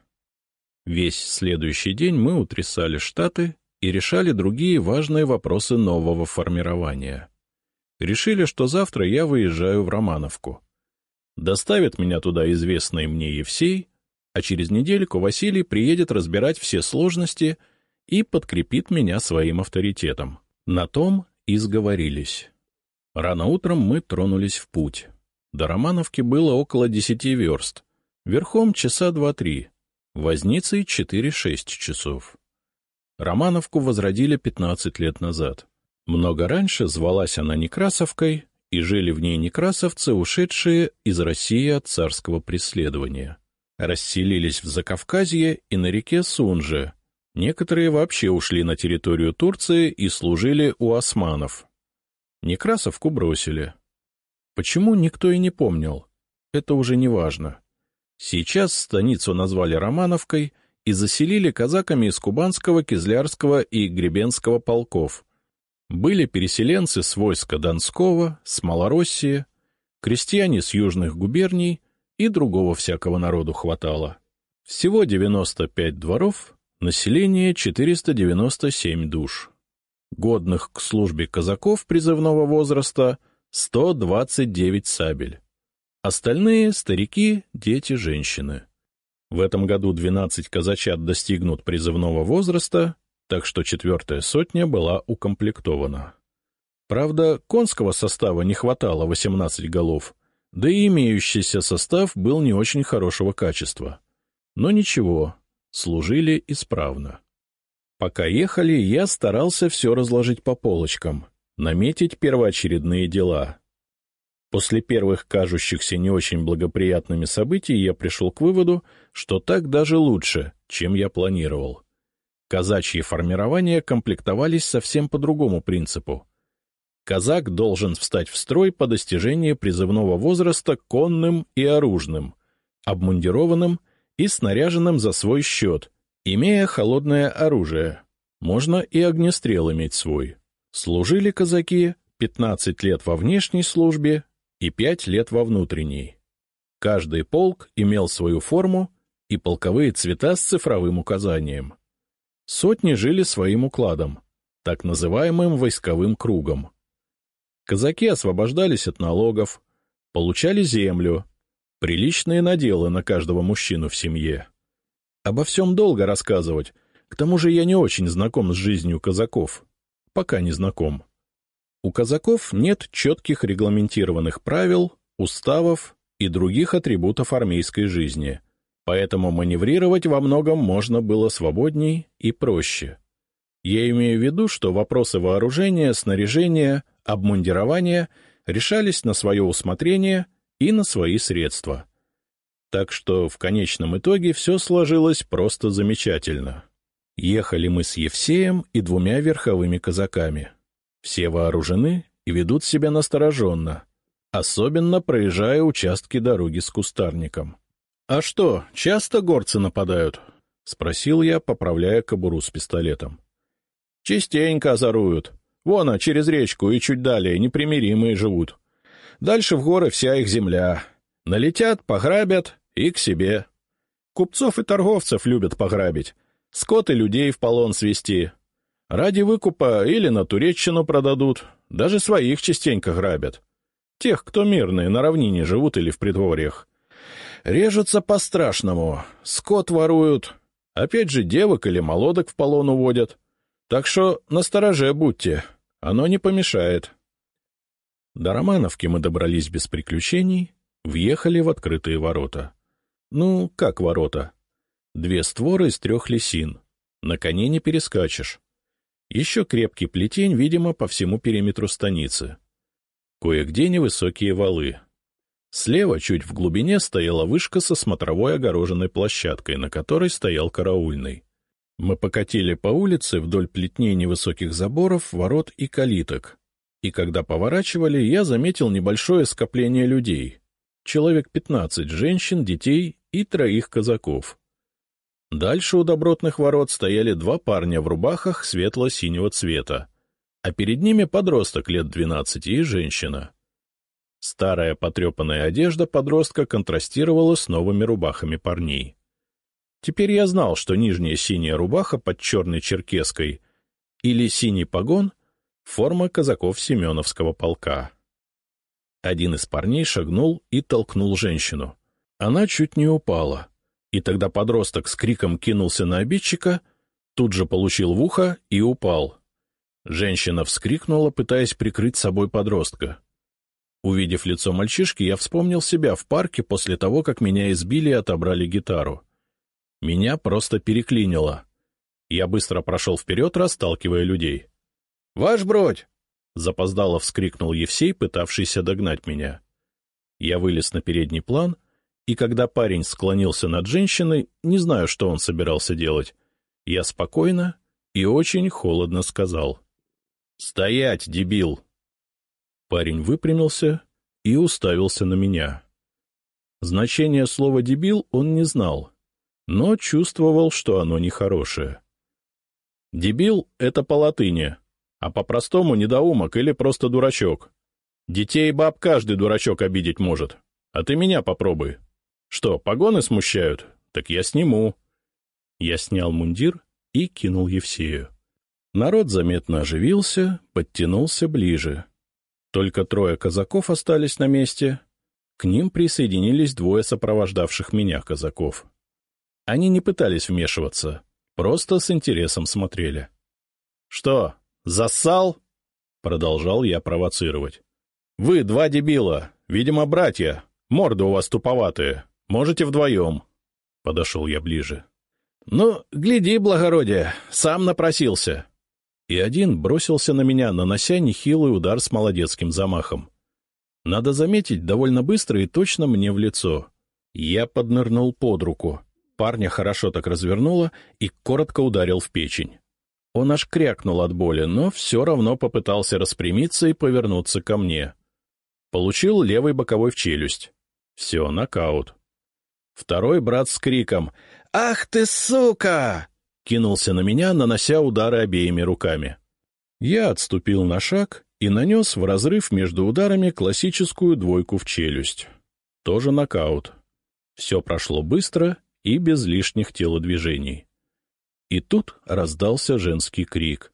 Весь следующий день мы утрясали штаты и решали другие важные вопросы нового формирования. Решили, что завтра я выезжаю в Романовку. Доставит меня туда известный мне Евсей, а через недельку Василий приедет разбирать все сложности и подкрепит меня своим авторитетом. На том и сговорились. Рано утром мы тронулись в путь. До Романовки было около 10 верст, верхом часа 2-3, возницей 4-6 часов. Романовку возродили 15 лет назад. Много раньше звалась она Некрасовкой, и жили в ней некрасовцы, ушедшие из России от царского преследования. Расселились в Закавказье и на реке Сунже. Некоторые вообще ушли на территорию Турции и служили у османов. Некрасовку бросили. Почему, никто и не помнил. Это уже не важно. Сейчас станицу назвали Романовкой и заселили казаками из Кубанского, Кизлярского и Гребенского полков. Были переселенцы с войска Донского, с Малороссии, крестьяне с южных губерний и другого всякого народу хватало. Всего 95 дворов, население 497 душ. Годных к службе казаков призывного возраста 129 сабель. Остальные — старики, дети, женщины. В этом году 12 казачат достигнут призывного возраста, так что 4-я сотня была укомплектована. Правда, конского состава не хватало 18 голов, да и имеющийся состав был не очень хорошего качества. Но ничего, служили исправно. Пока ехали, я старался все разложить по полочкам, наметить первоочередные дела. После первых кажущихся не очень благоприятными событий я пришел к выводу, что так даже лучше, чем я планировал. Казачьи формирования комплектовались совсем по другому принципу. Казак должен встать в строй по достижении призывного возраста конным и оружным, обмундированным и снаряженным за свой счет, имея холодное оружие. Можно и огнестрел иметь свой. Служили казаки 15 лет во внешней службе и 5 лет во внутренней. Каждый полк имел свою форму и полковые цвета с цифровым указанием. Сотни жили своим укладом, так называемым войсковым кругом. Казаки освобождались от налогов, получали землю, приличные наделы на каждого мужчину в семье. Обо всем долго рассказывать, к тому же я не очень знаком с жизнью казаков. Пока не знаком. У казаков нет четких регламентированных правил, уставов и других атрибутов армейской жизни, поэтому маневрировать во многом можно было свободней и проще. Я имею в виду, что вопросы вооружения, снаряжения, обмундирования решались на свое усмотрение и на свои средства. Так что в конечном итоге все сложилось просто замечательно. Ехали мы с Евсеем и 2 верховыми казаками. Все вооружены и ведут себя настороженно, особенно проезжая участки дороги с кустарником. — А что, часто горцы нападают? — спросил я, поправляя кобуру с пистолетом. — Частенько озоруют. Вон, через речку и чуть далее непримиримые живут. Дальше в горы вся их земля. Налетят, пограбят и к себе. Купцов и торговцев любят пограбить, скот и людей в полон свести. Ради выкупа или на Туреччину продадут, даже своих частенько грабят. Тех, кто мирные, на равнине живут или в предгорьях. Режутся по-страшному, скот воруют, опять же девок или молодок в полон уводят. Так что настороже будьте, оно не помешает. До Романовки мы добрались без приключений, въехали в открытые ворота. Ну, как ворота? 2 створы из 3 лесин. На коне не перескачешь. Еще крепкий плетень, видимо, по всему периметру станицы. Кое-где невысокие валы. Слева, чуть в глубине, стояла вышка со смотровой огороженной площадкой, на которой стоял караульный. Мы покатили по улице вдоль плетней невысоких заборов, ворот и калиток. И когда поворачивали, я заметил небольшое скопление людей. Человек 15 женщин, детей и 3 казаков. Дальше у добротных ворот стояли 2 парня в рубахах светло-синего цвета, а перед ними подросток лет 12 и женщина. Старая потрепанная одежда подростка контрастировала с новыми рубахами парней. Теперь я знал, что нижняя синяя рубаха под черной черкеской или синий погон — форма казаков Семеновского полка. Один из парней шагнул и толкнул женщину. Она чуть не упала, и тогда подросток с криком кинулся на обидчика, тут же получил в ухо и упал. Женщина вскрикнула, пытаясь прикрыть собой подростка. Увидев лицо мальчишки, я вспомнил себя в парке после того, как меня избили и отобрали гитару. Меня просто переклинило. Я быстро прошел вперед, расталкивая людей. — Ваш бродь! — запоздало вскрикнул Евсей, пытавшийся догнать меня. Я вылез на передний план, и когда парень склонился над женщиной, не знаю, что он собирался делать, я спокойно и очень холодно сказал: — Стоять, дебил! Парень выпрямился и уставился на меня. Значение слова «дебил» он не знал, но чувствовал, что оно нехорошее. Дебил — это по латыни, а по-простому недоумок или просто дурачок. Детей и баб каждый дурачок обидеть может, а ты меня попробуй. Что, погоны смущают? Так я сниму. Я снял мундир и кинул Евсею. Народ заметно оживился, подтянулся ближе. Только 3 казаков остались на месте. К ним присоединились 2 сопровождавших меня казаков. Они не пытались вмешиваться, просто с интересом смотрели. — Что, зассал? — продолжал я провоцировать. — Вы 2 дебила, видимо, братья, морды у вас туповатые, можете вдвоем. Подошел я ближе. — Ну, гляди, благородие, сам напросился. И один бросился на меня, нанося нехилый удар с молодецким замахом. Надо заметить, довольно быстро и точно мне в лицо. Я поднырнул под руку. Парня хорошо так развернуло и коротко ударил в печень. Он аж крякнул от боли, но все равно попытался распрямиться и повернуться ко мне. Получил левой боковой в челюсть. Все, нокаут. Второй брат с криком «Ах ты, сука!» кинулся на меня, нанося удары обеими руками. Я отступил на шаг и нанес в разрыв между ударами классическую 2 в челюсть. Тоже нокаут. Все прошло быстро и без лишних телодвижений. И тут раздался женский крик.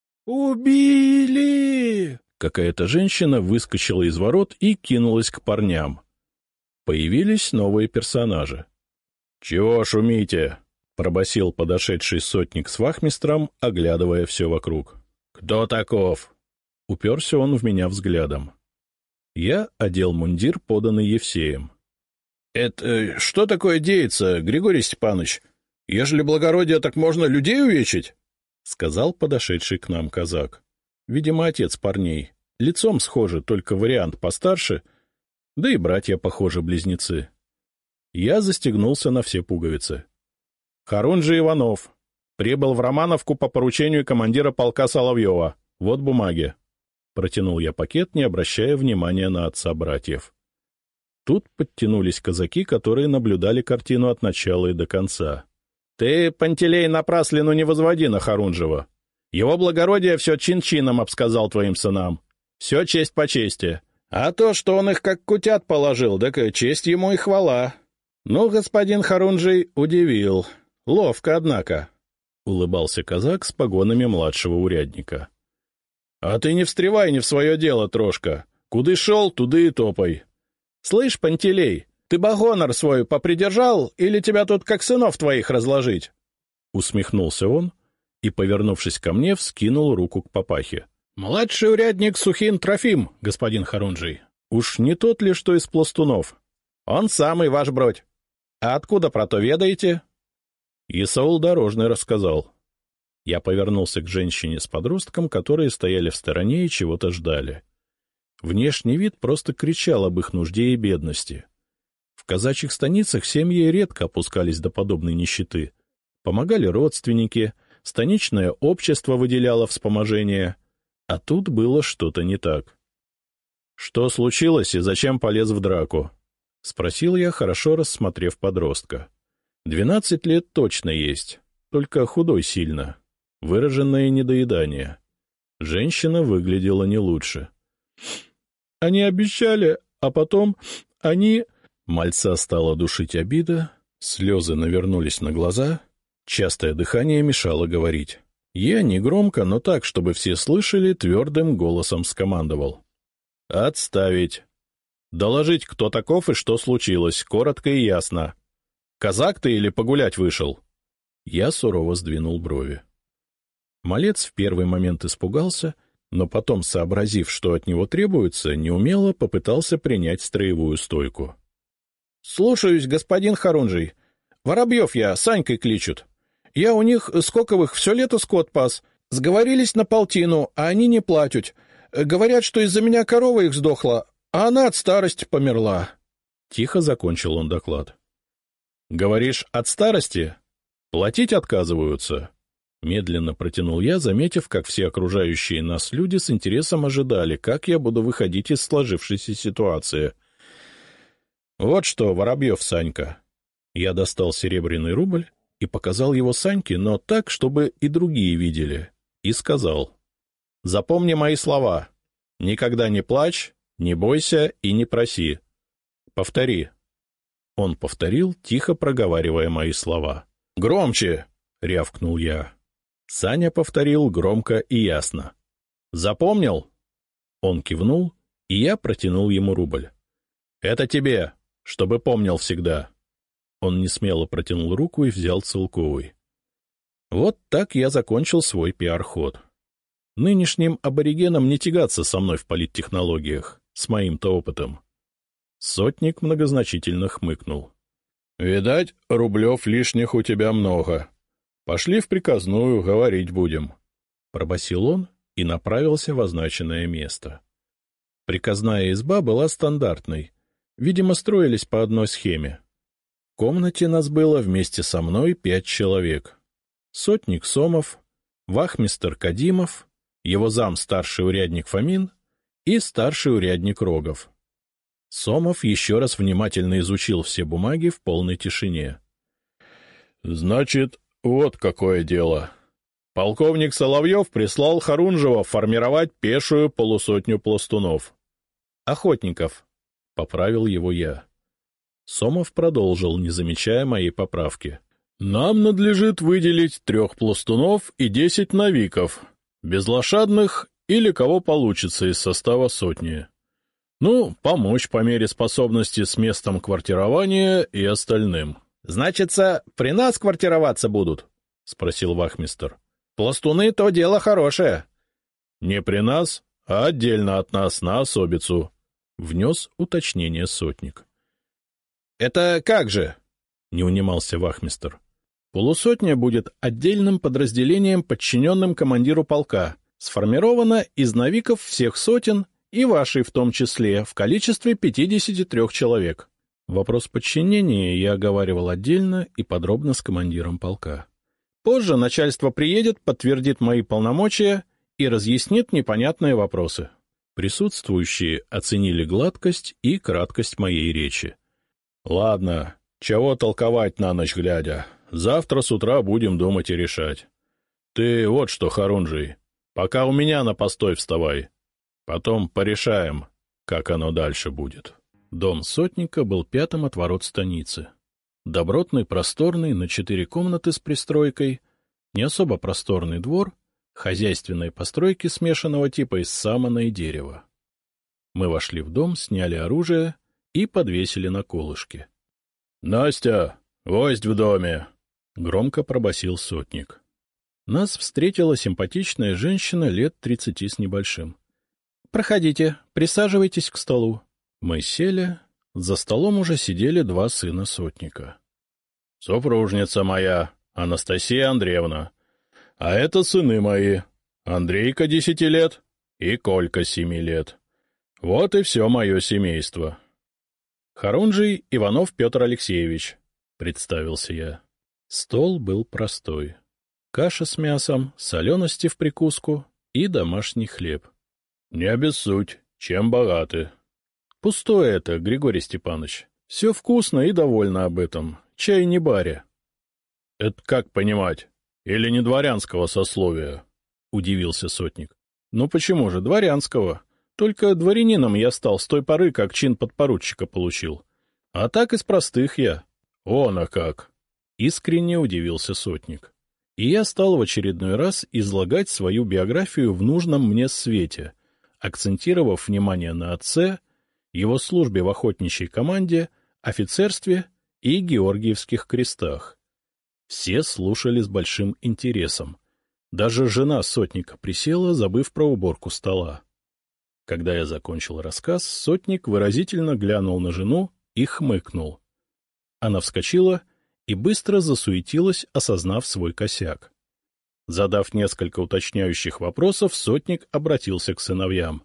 «Убили!» Какая-то женщина выскочила из ворот и кинулась к парням. Появились новые персонажи. «Чего шумите?» — пробасил подошедший сотник с вахмистром, оглядывая все вокруг. «Кто таков?» — уперся он в меня взглядом. Я одел мундир, поданный Евсеем. — Это что такое деется, Григорий Степанович? Ежели благородие, так можно людей увечить? — сказал подошедший к нам казак. Видимо, отец парней. Лицом схожи, только вариант постарше, да и братья, похожи, близнецы. Я застегнулся на все пуговицы. — Харунжий Иванов. Прибыл в Романовку по поручению командира полка Соловьева. Вот бумаги. Протянул я пакет, не обращая внимания на отца братьев. Тут подтянулись казаки, которые наблюдали картину от начала и до конца. — Ты, Пантелей, напраслину не возводи на Харунжева. Его благородие все чин-чином обсказал твоим сынам. Все честь по чести. А то, что он их как кутят положил, так честь ему и хвала. Ну, господин Харунжий удивил. Ловко, однако, — улыбался казак с погонами младшего урядника. — А ты не встревай не в свое дело, трошка. Куды шел, туды и топай. — Слышь, Пантелей, ты бы гонор свой попридержал, или тебя тут как сынов твоих разложить? Усмехнулся он и, повернувшись ко мне, вскинул руку к папахе. — Младший урядник Сухин Трофим, господин Харунжий. Уж не тот ли, что из пластунов? — Он самый, ваш бродь. — А откуда про то ведаете? Исаул Дорожный рассказал. Я повернулся к женщине с подростком, которые стояли в стороне и чего-то ждали. Внешний вид просто кричал об их нужде и бедности. В казачьих станицах семьи редко опускались до подобной нищеты. Помогали родственники, станичное общество выделяло вспоможение, а тут было что-то не так. — Что случилось и зачем полез в драку? — спросил я, хорошо рассмотрев подростка. 12 лет точно есть, только худой сильно. Выраженное недоедание. Женщина выглядела не лучше. — Они обещали, а потом они... Мальца стала душить обида, слезы навернулись на глаза, частое дыхание мешало говорить. Я негромко, но так, чтобы все слышали, твердым голосом скомандовал. — Отставить. Доложить, кто таков и что случилось, коротко и ясно. Казак ты или погулять вышел? Я сурово сдвинул брови. Малец в первый момент испугался, но потом, сообразив, что от него требуется, неумело попытался принять строевую стойку. — Слушаюсь, господин Харунжий. Воробьев я, Санькой кличут. Я у них, скоковых, все лето скот пас. Сговорились на полтину, а они не платят. Говорят, что из-за меня корова их сдохла, а она от старости померла. Тихо закончил он доклад. — Говоришь, от старости? Платить отказываются? Медленно протянул я, заметив, как все окружающие нас люди с интересом ожидали, как я буду выходить из сложившейся ситуации. — Вот что, Воробьев Санька. Я достал серебряный рубль и показал его Саньке, но так, чтобы и другие видели, и сказал. — Запомни мои слова. Никогда не плачь, не бойся и не проси. Повтори. Он повторил, тихо проговаривая мои слова. — Громче! — рявкнул я. Саня повторил громко и ясно. — Запомнил? Он кивнул, и я протянул ему рубль. — Это тебе, чтобы помнил всегда. Он несмело протянул руку и взял целковый. Вот так я закончил свой пиар-ход. Нынешним аборигенам не тягаться со мной в политтехнологиях, с моим-то опытом. Сотник многозначительно хмыкнул. — Видать, рублев лишних у тебя много. Пошли в приказную, говорить будем. Пробасил он и направился в означенное место. Приказная изба была стандартной. Видимо, строились по одной схеме. В комнате нас было вместе со мной 5 человек. Сотник Сомов, вахмистр Кадимов, его зам старший урядник Фомин и старший урядник Рогов. Сомов еще раз внимательно изучил все бумаги в полной тишине. — Значит, вот какое дело. Полковник Соловьев прислал Харунжева формировать пешую полусотню пластунов. — Охотников, — поправил его я. Сомов продолжил, не замечая моей поправки. — Нам надлежит выделить 3 пластунов и 10 навиков, безлошадных или кого получится из состава сотни. Ну, помочь по мере способности с местом квартирования и остальным. — Значится, при нас квартироваться будут? — спросил вахмистр. — Пластуны — то дело хорошее. — Не при нас, а отдельно от нас на особицу, — внес уточнение сотник. — Это как же? — не унимался вахмистр. — Полусотня будет отдельным подразделением, подчиненным командиру полка, сформирована из навиков всех сотен и вашей в том числе, в количестве 53 человек. Вопрос подчинения я оговаривал отдельно и подробно с командиром полка. Позже начальство приедет, подтвердит мои полномочия и разъяснит непонятные вопросы. Присутствующие оценили гладкость и краткость моей речи. — Ладно, чего толковать на ночь глядя. Завтра с утра будем думать и решать. Ты вот что, Харунжий, пока у меня на постой вставай. Потом порешаем, как оно дальше будет. Дом сотника был пятым от ворот станицы. Добротный, просторный, на 4 комнаты с пристройкой, не особо просторный двор, хозяйственной постройки смешанного типа из самана и дерева. Мы вошли в дом, сняли оружие и подвесили на колышке. — Настя, гость в доме! — громко пробасил сотник. Нас встретила симпатичная женщина лет 30 с небольшим. — Проходите, присаживайтесь к столу. Мы сели. За столом уже сидели 2 сына сотника. — Супружница моя, Анастасия Андреевна. А это сыны мои, Андрейка 10 лет и Колька 7 лет. Вот и все мое семейство. — Харунжий Иванов Петр Алексеевич, — представился я. Стол был простой. Каша с мясом, солености в прикуску и домашний хлеб. — Не обессудь, чем богаты. — Пустое это, Григорий Степанович. Все вкусно и довольно об этом. Чай не баре. — Это как понимать? Или не дворянского сословия? — удивился сотник. — Ну почему же дворянского? Только дворянином я стал с той поры, как чин подпоручика получил. А так из простых я. — Он, а как? — искренне удивился сотник. И я стал в очередной раз излагать свою биографию в нужном мне свете, акцентировав внимание на отце, его службе в охотничьей команде, офицерстве и георгиевских крестах. Все слушали с большим интересом. Даже жена сотника присела, забыв про уборку стола. Когда я закончил рассказ, сотник выразительно глянул на жену и хмыкнул. Она вскочила и быстро засуетилась, осознав свой косяк. Задав несколько уточняющих вопросов, сотник обратился к сыновьям.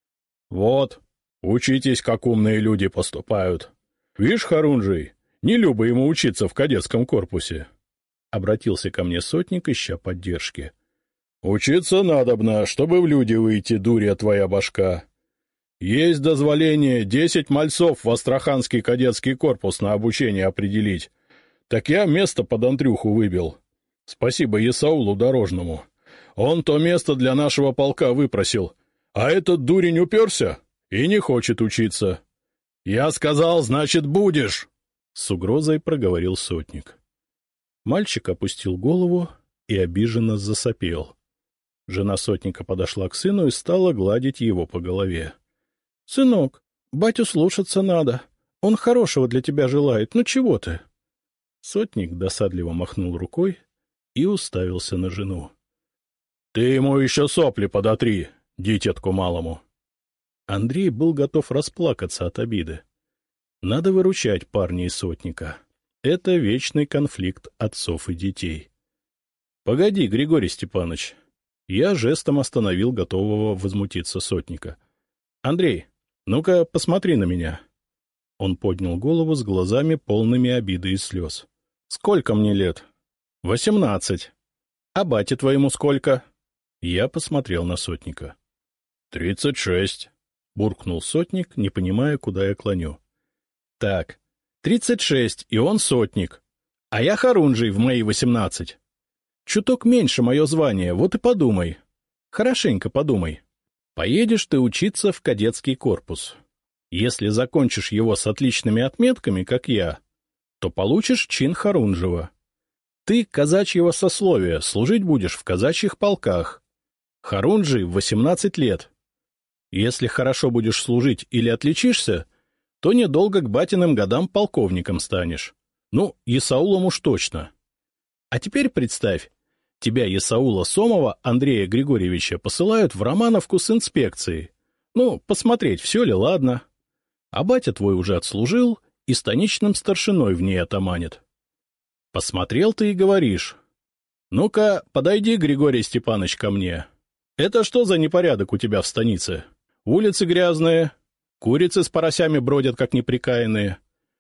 — Вот, учитесь, как умные люди поступают. Вишь, Харунжий, не любо ему учиться в кадетском корпусе. Обратился ко мне сотник, ища поддержки. — Учиться надобно, чтобы в люди выйти, дурья твоя башка. Есть дозволение 10 мальцов в Астраханский кадетский корпус на обучение определить. Так я место под Андрюху выбил. Спасибо Исаулу Дорожному. Он то место для нашего полка выпросил. А этот дурень уперся и не хочет учиться. Я сказал, значит, будешь, — с угрозой проговорил сотник. Мальчик опустил голову и обиженно засопел. Жена сотника подошла к сыну и стала гладить его по голове. — Сынок, батю слушаться надо. Он хорошего для тебя желает. Ну чего ты? Сотник досадливо махнул рукой и уставился на жену. — Ты ему еще сопли подотри, дитятку малому. Андрей был готов расплакаться от обиды. Надо выручать парня из сотника. Это вечный конфликт отцов и детей. — Погоди, Григорий Степанович. Я жестом остановил готового возмутиться сотника. — Андрей, ну-ка посмотри на меня. Он поднял голову с глазами, полными обиды и слез. — Сколько мне лет? — 18. — А бате твоему сколько? Я посмотрел на сотника. — 36. — буркнул сотник, не понимая, куда я клоню. — Так, 36, и он сотник. А я Харунжий в мои 18. Чуток меньше мое звание, вот и подумай. Хорошенько подумай. Поедешь ты учиться в кадетский корпус. Если закончишь его с отличными отметками, как я, то получишь чин Харунжева. Ты казачьего сословия, служить будешь в казачьих полках. Харунжий в 18 лет. Если хорошо будешь служить или отличишься, то недолго к батиным годам полковником станешь. Ну, Исаулом уж точно. А теперь представь, тебя, Исаула Сомова Андрея Григорьевича, посылают в Романовку с инспекцией. Ну, посмотреть, все ли ладно. А батя твой уже отслужил и станичным старшиной в ней отоманит. Посмотрел ты и говоришь. Ну-ка, подойди, Григорий Степанович, ко мне. Это что за непорядок у тебя в станице? Улицы грязные, курицы с поросями бродят, как неприкаянные.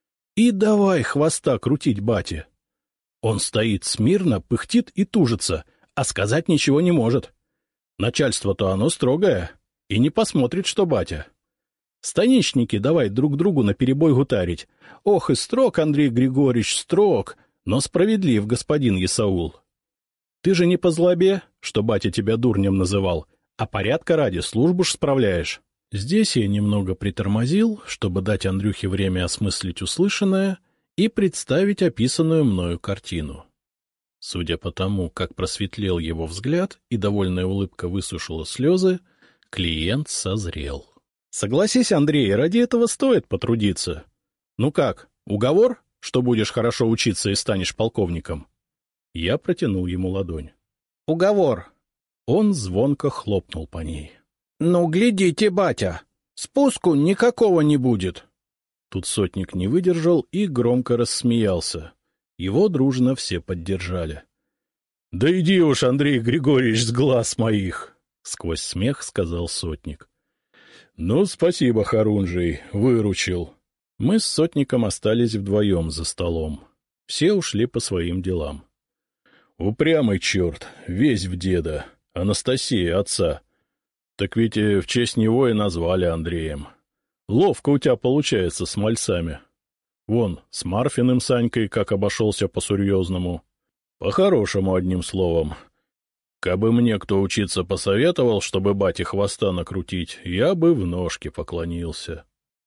И давай хвоста крутить бате. Он стоит смирно, пыхтит и тужится, а сказать ничего не может. Начальство-то оно строгое. И не посмотрит, что батя. Станичники давай друг другу наперебой гутарить. Ох, и строг, Андрей Григорьевич, строг, но справедлив господин Исаул. Ты же не по злобе, что батя тебя дурнем называл, а порядка ради службу ж справляешь. Здесь я немного притормозил, чтобы дать Андрюхе время осмыслить услышанное и представить описанную мною картину. Судя по тому, как просветлел его взгляд и довольная улыбка высушила слезы, клиент созрел. — Согласись, Андрей, ради этого стоит потрудиться. Ну как, уговор, что будешь хорошо учиться и станешь полковником? Я протянул ему ладонь. — Уговор. Он звонко хлопнул по ней. — Ну, глядите, батя, спуску никакого не будет. Тут сотник не выдержал и громко рассмеялся. Его дружно все поддержали. — Да иди уж, Андрей Григорьевич, с глаз моих! — сквозь смех сказал сотник. — Ну, спасибо, Харунжий, выручил. Мы с сотником остались вдвоем за столом. Все ушли по своим делам. — Упрямый черт, весь в деда, Анастасия отца. Так ведь в честь него и назвали Андреем. Ловко у тебя получается с мальцами. Вон, с Марфиным Санькой как обошелся по-серьезному. По-хорошему, одним словом. Кабы мне кто учиться посоветовал, чтобы бате хвоста накрутить, я бы в ножки поклонился.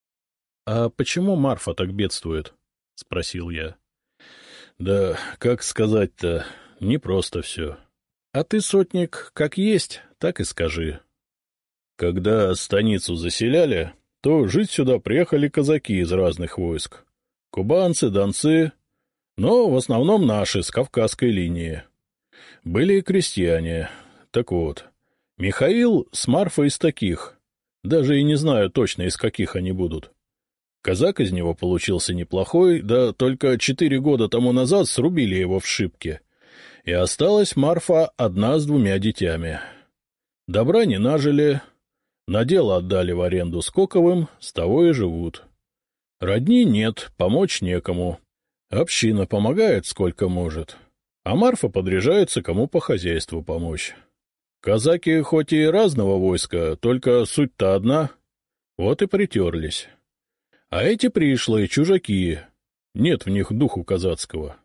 — А почему Марфа так бедствует? — спросил я. — Да, как сказать-то, непросто все. А ты, сотник, как есть, так и скажи. Когда станицу заселяли, то жить сюда приехали казаки из разных войск. Кубанцы, донцы, но в основном наши, с Кавказской линии. Были и крестьяне. Так вот, Михаил с Марфой из таких. Даже и не знаю точно, из каких они будут. Казак из него получился неплохой, да только 4 года тому назад срубили его в шибке. И осталась Марфа одна с 2 детьми. Добра не нажили, на дело отдали в аренду Скоковым, с того и живут. Родни нет, помочь некому. Община помогает сколько может, а Марфа подряжается, кому по хозяйству помочь. Казаки хоть и разного войска, только суть-то одна, вот и притерлись. А эти пришлые чужаки, нет в них духу казацкого.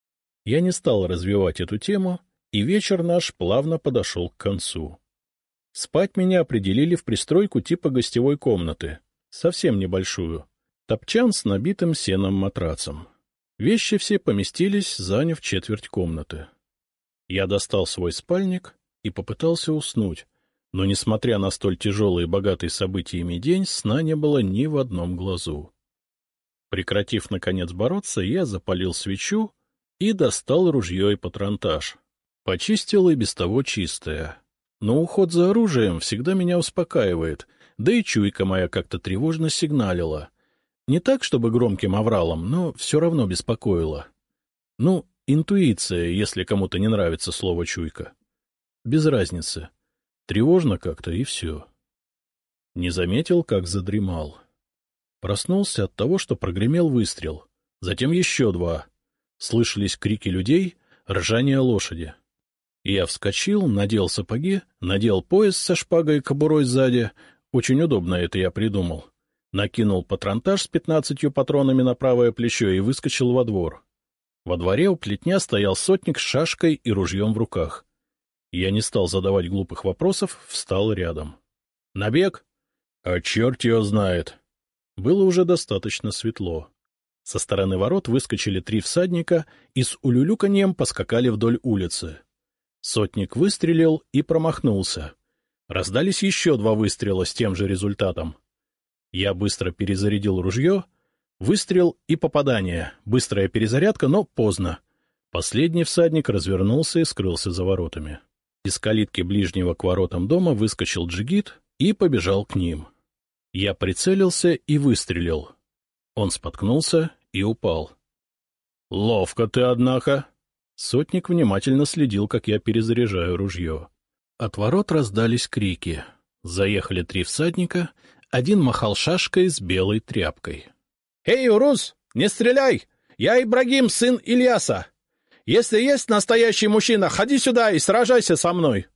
Я не стал развивать эту тему, и вечер наш плавно подошел к концу. Спать меня определили в пристройку типа гостевой комнаты, совсем небольшую, топчан с набитым сеном матрацем. Вещи все поместились, заняв четверть комнаты. Я достал свой спальник и попытался уснуть, но, несмотря на столь тяжелый и богатый событиями день, сна не было ни в одном глазу. Прекратив, наконец, бороться, я запалил свечу и достал ружье и патронтаж. Почистил и без того чистое. Но уход за оружием всегда меня успокаивает, да и чуйка моя как-то тревожно сигналила. Не так, чтобы громким авралом, но все равно беспокоила. Ну, интуиция, если кому-то не нравится слово «чуйка». Без разницы. Тревожно как-то, и все. Не заметил, как задремал. Проснулся от того, что прогремел выстрел. Затем еще 2. Слышались крики людей, ржание лошади. Я вскочил, надел сапоги, надел пояс со шпагой и кобурой сзади. Очень удобно это я придумал. Накинул патронтаж с 15 патронами на правое плечо и выскочил во двор. Во дворе у плетня стоял сотник с шашкой и ружьем в руках. Я не стал задавать глупых вопросов, встал рядом. — Набег? — А черт его знает. Было уже достаточно светло. Со стороны ворот выскочили 3 всадника и с улюлюканьем поскакали вдоль улицы. Сотник выстрелил и промахнулся. Раздались еще 2 выстрела с тем же результатом. Я быстро перезарядил ружье. Выстрел и попадание. Быстрая перезарядка, но поздно. Последний всадник развернулся и скрылся за воротами. Из калитки ближнего к воротам дома выскочил джигит и побежал к ним. Я прицелился и выстрелил. Он споткнулся и упал. — Ловко ты, однако! Сотник внимательно следил, как я перезаряжаю ружье. От ворот раздались крики. Заехали 3 всадника, один махал шашкой с белой тряпкой. — Эй, Урус, не стреляй! Я Ибрагим, сын Ильяса! Если есть настоящий мужчина, ходи сюда и сражайся со мной!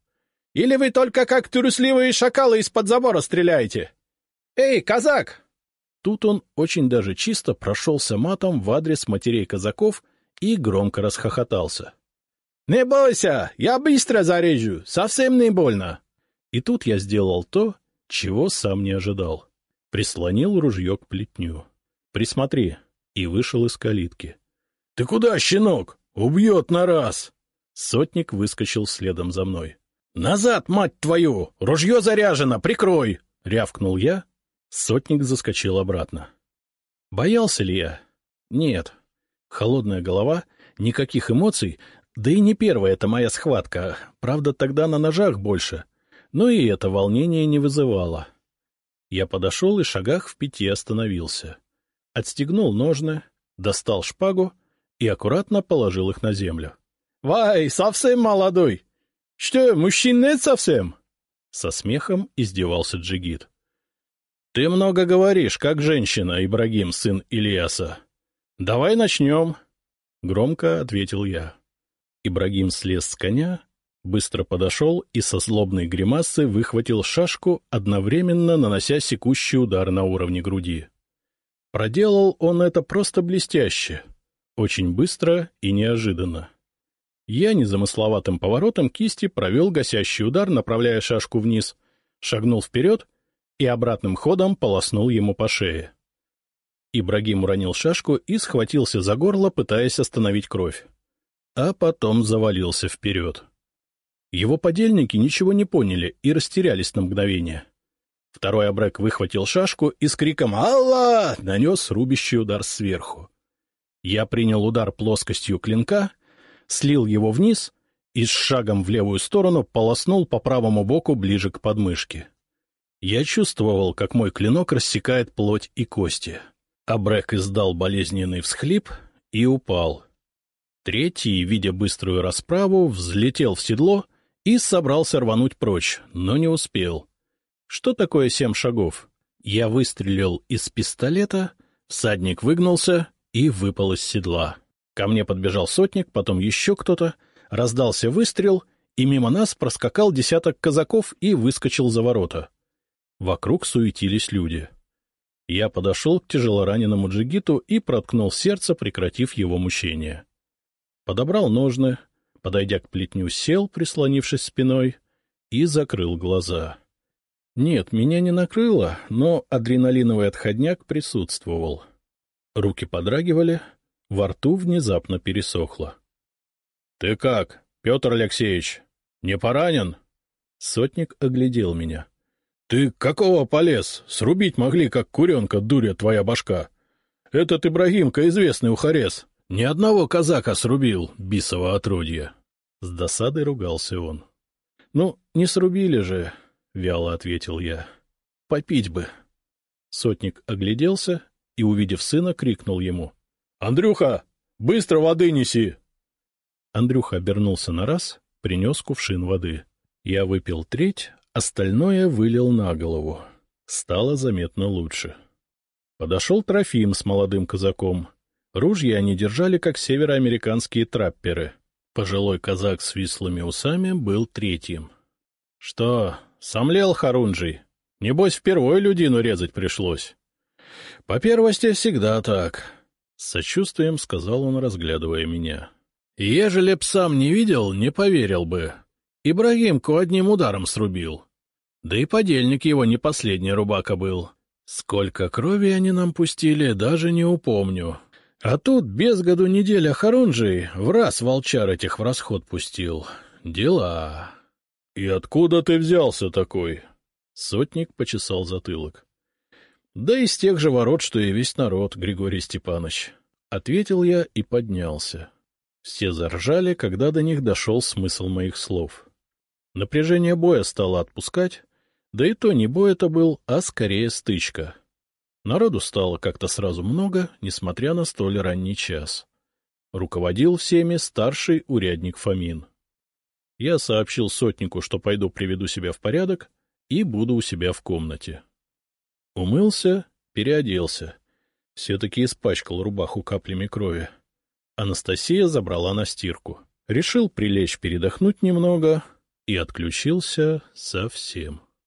Или вы только как трусливые шакалы из-под забора стреляете? Эй, казак!» Тут он очень даже чисто прошелся матом в адрес матерей казаков и громко расхохотался. «Не бойся, я быстро зарежу, совсем не больно!» И тут я сделал то, чего сам не ожидал. Прислонил ружье к плетню. «Присмотри!» И вышел из калитки. «Ты куда, щенок? Убьет на раз!» Сотник выскочил следом за мной. «Назад, мать твою! Ружье заряжено, прикрой!» — рявкнул я. Сотник заскочил обратно. Боялся ли я? Нет. Холодная голова, никаких эмоций, да и не первая это моя схватка, правда, тогда на ножах больше. Но и это волнение не вызывало. Я подошел и шагах в 5 остановился. Отстегнул ножны, достал шпагу и аккуратно положил их на землю. — Вай, совсем молодой! Что, мужчин нет совсем? Со смехом издевался джигит. — Ты много говоришь, как женщина, Ибрагим, сын Ильяса. — Давай начнем, — громко ответил я. Ибрагим слез с коня, быстро подошел и со злобной гримасой выхватил шашку, одновременно нанося секущий удар на уровне груди. Проделал он это просто блестяще, очень быстро и неожиданно. Я незамысловатым поворотом кисти провел гасящий удар, направляя шашку вниз, шагнул вперед и обратным ходом полоснул ему по шее. Ибрагим уронил шашку и схватился за горло, пытаясь остановить кровь. А потом завалился вперед. Его подельники ничего не поняли и растерялись на мгновение. Второй абрек выхватил шашку и с криком «Алла!» нанес рубящий удар сверху. Я принял удар плоскостью клинка, слил его вниз и с шагом в левую сторону полоснул по правому боку ближе к подмышке. Я чувствовал, как мой клинок рассекает плоть и кости. Абрек издал болезненный всхлип и упал. Третий, видя быструю расправу, взлетел в седло и собрался рвануть прочь, но не успел. Что такое 7 шагов? Я выстрелил из пистолета, всадник выгнулся и выпал из седла. Ко мне подбежал сотник, потом еще кто-то, раздался выстрел, и мимо нас проскакал 10 казаков и выскочил за ворота. Вокруг суетились люди. Я подошел к тяжелораненому джигиту и проткнул сердце, прекратив его мучение. Подобрал ножны, подойдя к плетню, сел, прислонившись спиной, и закрыл глаза. Нет, меня не накрыло, но адреналиновый отходняк присутствовал. Руки подрагивали, во рту внезапно пересохло. — Ты как, Петр Алексеевич, не поранен? Сотник оглядел меня. — Ты какого полез? Срубить могли, как куренка, дуря твоя башка. Этот Ибрагимка известный ухарез. Ни одного казака срубил, бисово отродье. С досадой ругался он. — Ну, не срубили же, — вяло ответил я. — Попить бы. Сотник огляделся и, увидев сына, крикнул ему. — Андрюха, быстро воды неси! Андрюха обернулся на раз, принес кувшин воды. Я выпил треть, остальное вылил на голову. Стало заметно лучше. Подошел Трофим с молодым казаком. Ружья они держали, как североамериканские трапперы. Пожилой казак с вислыми усами был третьим. — Что, сомлел Харунжий? Небось, впервой людину резать пришлось. — По первости всегда так, — с сочувствием сказал он, разглядывая меня. — Ежели б сам не видел, не поверил бы. Ибрагимку одним ударом срубил. Да и подельник его не последний рубака был. Сколько крови они нам пустили, даже не упомню. А тут без году неделя Харунжий враз волчар этих в расход пустил. Дела. — И откуда ты взялся такой? Сотник почесал затылок. — Да из тех же ворот, что и весь народ, Григорий Степанович. Ответил я и поднялся. Все заржали, когда до них дошел смысл моих слов. Напряжение боя стало отпускать, да и то не бой это был, а скорее стычка. Народу стало как-то сразу много, несмотря на столь ранний час. Руководил всеми старший урядник Фомин. Я сообщил сотнику, что пойду приведу себя в порядок и буду у себя в комнате. Умылся, переоделся. Все-таки испачкал рубаху каплями крови. Анастасия забрала на стирку. Решил прилечь передохнуть немного и отключился совсем.